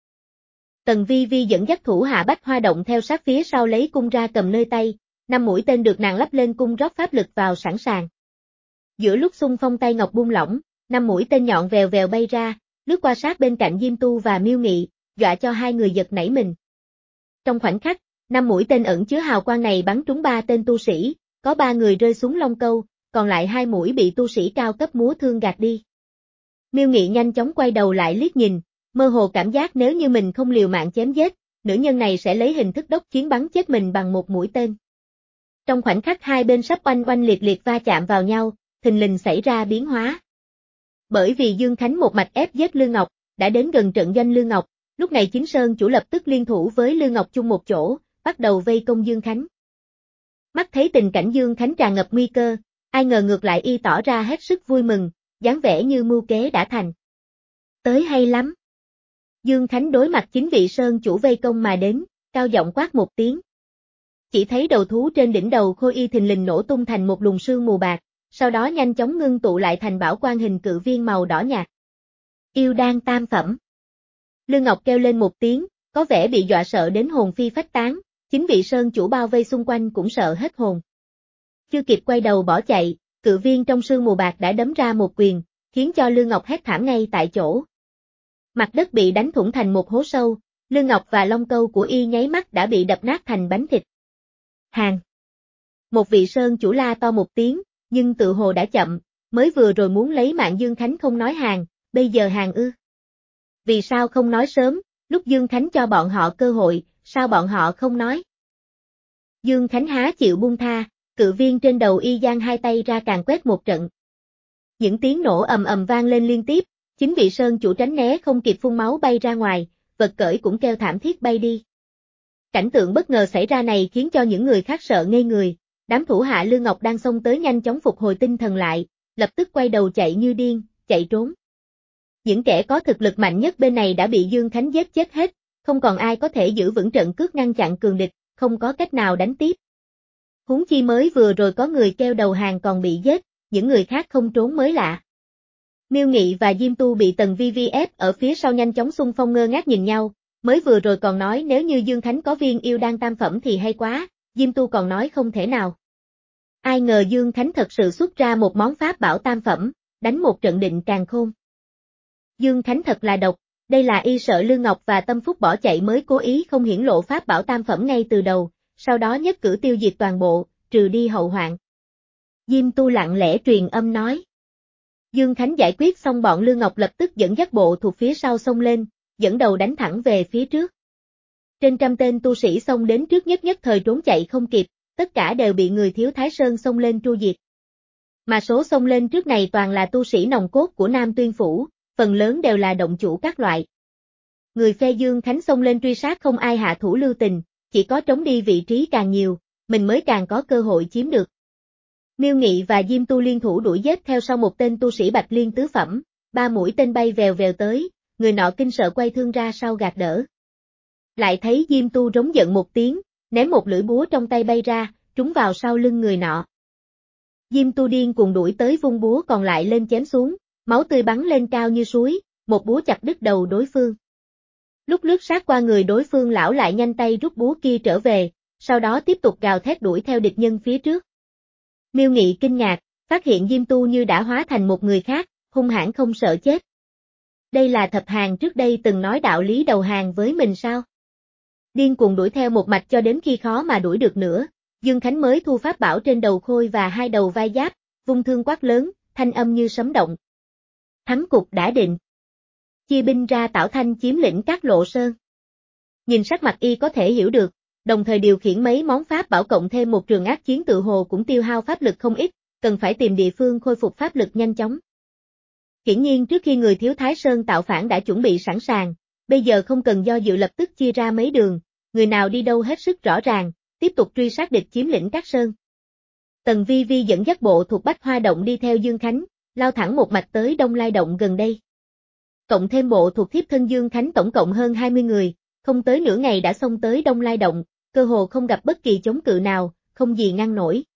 Tần Vi Vi dẫn dắt thủ hạ Bách Hoa Động theo sát phía sau lấy cung ra cầm nơi tay, năm mũi tên được nàng lắp lên cung rót pháp lực vào sẵn sàng. Giữa lúc xung phong tay ngọc buông lỏng, năm mũi tên nhọn vèo vèo bay ra, lướt qua sát bên cạnh Diêm Tu và Miêu Nghị, dọa cho hai người giật nảy mình. Trong khoảnh khắc, năm mũi tên ẩn chứa hào quang này bắn trúng ba tên tu sĩ, có ba người rơi xuống Long Câu, còn lại hai mũi bị tu sĩ cao cấp múa thương gạt đi. Miêu Nghị nhanh chóng quay đầu lại liếc nhìn, mơ hồ cảm giác nếu như mình không liều mạng chém giết, nữ nhân này sẽ lấy hình thức đốc chiến bắn chết mình bằng một mũi tên. Trong khoảnh khắc hai bên sắp oanh oanh liệt liệt va chạm vào nhau, thình lình xảy ra biến hóa. Bởi vì Dương Khánh một mạch ép giết Lương Ngọc, đã đến gần trận doanh Lương Ngọc, lúc này Chính Sơn chủ lập tức liên thủ với Lương Ngọc chung một chỗ, bắt đầu vây công Dương Khánh. Mắt thấy tình cảnh Dương Khánh tràn ngập nguy cơ, ai ngờ ngược lại y tỏ ra hết sức vui mừng, dáng vẻ như mưu kế đã thành. Tới hay lắm. Dương Khánh đối mặt chính vị Sơn chủ vây công mà đến, cao giọng quát một tiếng. Chỉ thấy đầu thú trên đỉnh đầu Khôi Y thình lình nổ tung thành một luồng sương mù bạc, sau đó nhanh chóng ngưng tụ lại thành bảo quang hình cự viên màu đỏ nhạt. Yêu đan tam phẩm. Lương Ngọc kêu lên một tiếng, có vẻ bị dọa sợ đến hồn phi phách tán, chính vị Sơn chủ bao vây xung quanh cũng sợ hết hồn. Chưa kịp quay đầu bỏ chạy, cự viên trong sương mù bạc đã đấm ra một quyền, khiến cho Lương Ngọc hét thảm ngay tại chỗ. Mặt đất bị đánh thủng thành một hố sâu, Lương Ngọc và Long Câu của y nháy mắt đã bị đập nát thành bánh thịt. Hàng. Một vị Sơn chủ la to một tiếng, nhưng tự hồ đã chậm, mới vừa rồi muốn lấy mạng Dương Khánh không nói hàng, bây giờ hàng ư. Vì sao không nói sớm, lúc Dương Khánh cho bọn họ cơ hội, sao bọn họ không nói? Dương Khánh há chịu buông tha, cự viên trên đầu y giang hai tay ra càng quét một trận. Những tiếng nổ ầm ầm vang lên liên tiếp, chính vị Sơn chủ tránh né không kịp phun máu bay ra ngoài, vật cởi cũng kêu thảm thiết bay đi. Cảnh tượng bất ngờ xảy ra này khiến cho những người khác sợ ngây người, đám thủ hạ Lương Ngọc đang xông tới nhanh chóng phục hồi tinh thần lại, lập tức quay đầu chạy như điên, chạy trốn. Những kẻ có thực lực mạnh nhất bên này đã bị Dương Khánh giết chết hết, không còn ai có thể giữ vững trận cước ngăn chặn cường địch, không có cách nào đánh tiếp. Huống chi mới vừa rồi có người kêu đầu hàng còn bị giết, những người khác không trốn mới lạ. Miêu Nghị và Diêm Tu bị Tần Vi Vi ép ở phía sau nhanh chóng xung phong ngơ ngác nhìn nhau, mới vừa rồi còn nói nếu như Dương Khánh có viên yêu đan tam phẩm thì hay quá, Diêm Tu còn nói không thể nào. Ai ngờ Dương Khánh thật sự xuất ra một món pháp bảo tam phẩm, đánh một trận định càn khôn. Dương Khánh thật là độc, đây là y sợ Lương Ngọc và Tâm Phúc bỏ chạy mới cố ý không hiển lộ pháp bảo tam phẩm ngay từ đầu, sau đó nhất cử tiêu diệt toàn bộ, trừ đi hậu hoạn. Diêm Tu lặng lẽ truyền âm nói. Dương Khánh giải quyết xong bọn Lương Ngọc lập tức dẫn dắt bộ thuộc phía sau xông lên, dẫn đầu đánh thẳng về phía trước. Trên trăm tên tu sĩ xông đến trước nhất nhất thời trốn chạy không kịp, tất cả đều bị người Thiếu Thái Sơn xông lên tru diệt. Mà số xông lên trước này toàn là tu sĩ nòng cốt của Nam Tuyên Phủ, phần lớn đều là động chủ các loại. Người phe Dương Khánh xông lên truy sát không ai hạ thủ lưu tình, chỉ có trống đi vị trí càng nhiều, mình mới càng có cơ hội chiếm được. Miêu Nghị và Diêm Tu liên thủ đuổi giết theo sau một tên tu sĩ Bạch Liên tứ phẩm, ba mũi tên bay vèo vèo tới, người nọ kinh sợ quay thương ra sau gạt đỡ. Lại thấy Diêm Tu rống giận một tiếng, ném một lưỡi búa trong tay bay ra, trúng vào sau lưng người nọ. Diêm Tu điên cuồng đuổi tới vung búa còn lại lên chém xuống, máu tươi bắn lên cao như suối, một búa chặt đứt đầu đối phương. Lúc lướt sát qua người đối phương lão lại nhanh tay rút búa kia trở về, sau đó tiếp tục gào thét đuổi theo địch nhân phía trước. Miêu Nghị kinh ngạc, phát hiện Diêm Tu như đã hóa thành một người khác, hung hãn không sợ chết. Đây là Thập Hàng trước đây từng nói đạo lý đầu hàng với mình sao? Điên cuồng đuổi theo một mạch cho đến khi khó mà đuổi được nữa, Dương Khánh mới thu pháp bảo trên đầu khôi và hai đầu vai giáp, vung thương quát lớn, thanh âm như sấm động. Thắng cục đã định. Chia binh ra Tảo Thanh chiếm lĩnh các lộ sơn. Nhìn sắc mặt y có thể hiểu được, đồng thời điều khiển mấy món pháp bảo cộng thêm một trường ác chiến tự hồ cũng tiêu hao pháp lực không ít, cần phải tìm địa phương khôi phục pháp lực nhanh chóng. Hiển nhiên trước khi người Thiếu Thái Sơn tạo phản đã chuẩn bị sẵn sàng, bây giờ không cần do dự lập tức chia ra mấy đường, người nào đi đâu hết sức rõ ràng, tiếp tục truy sát địch chiếm lĩnh các sơn. Tần Vi Vi dẫn dắt bộ thuộc Bách Hoa Động đi theo Dương Khánh, lao thẳng một mạch tới Đông Lai Động gần đây. Cộng thêm bộ thuộc thiếp thân Dương Khánh tổng cộng hơn hai mươi người, không tới nửa ngày đã xông tới Đông Lai Động, cơ hồ không gặp bất kỳ chống cự nào, không gì ngăn nổi.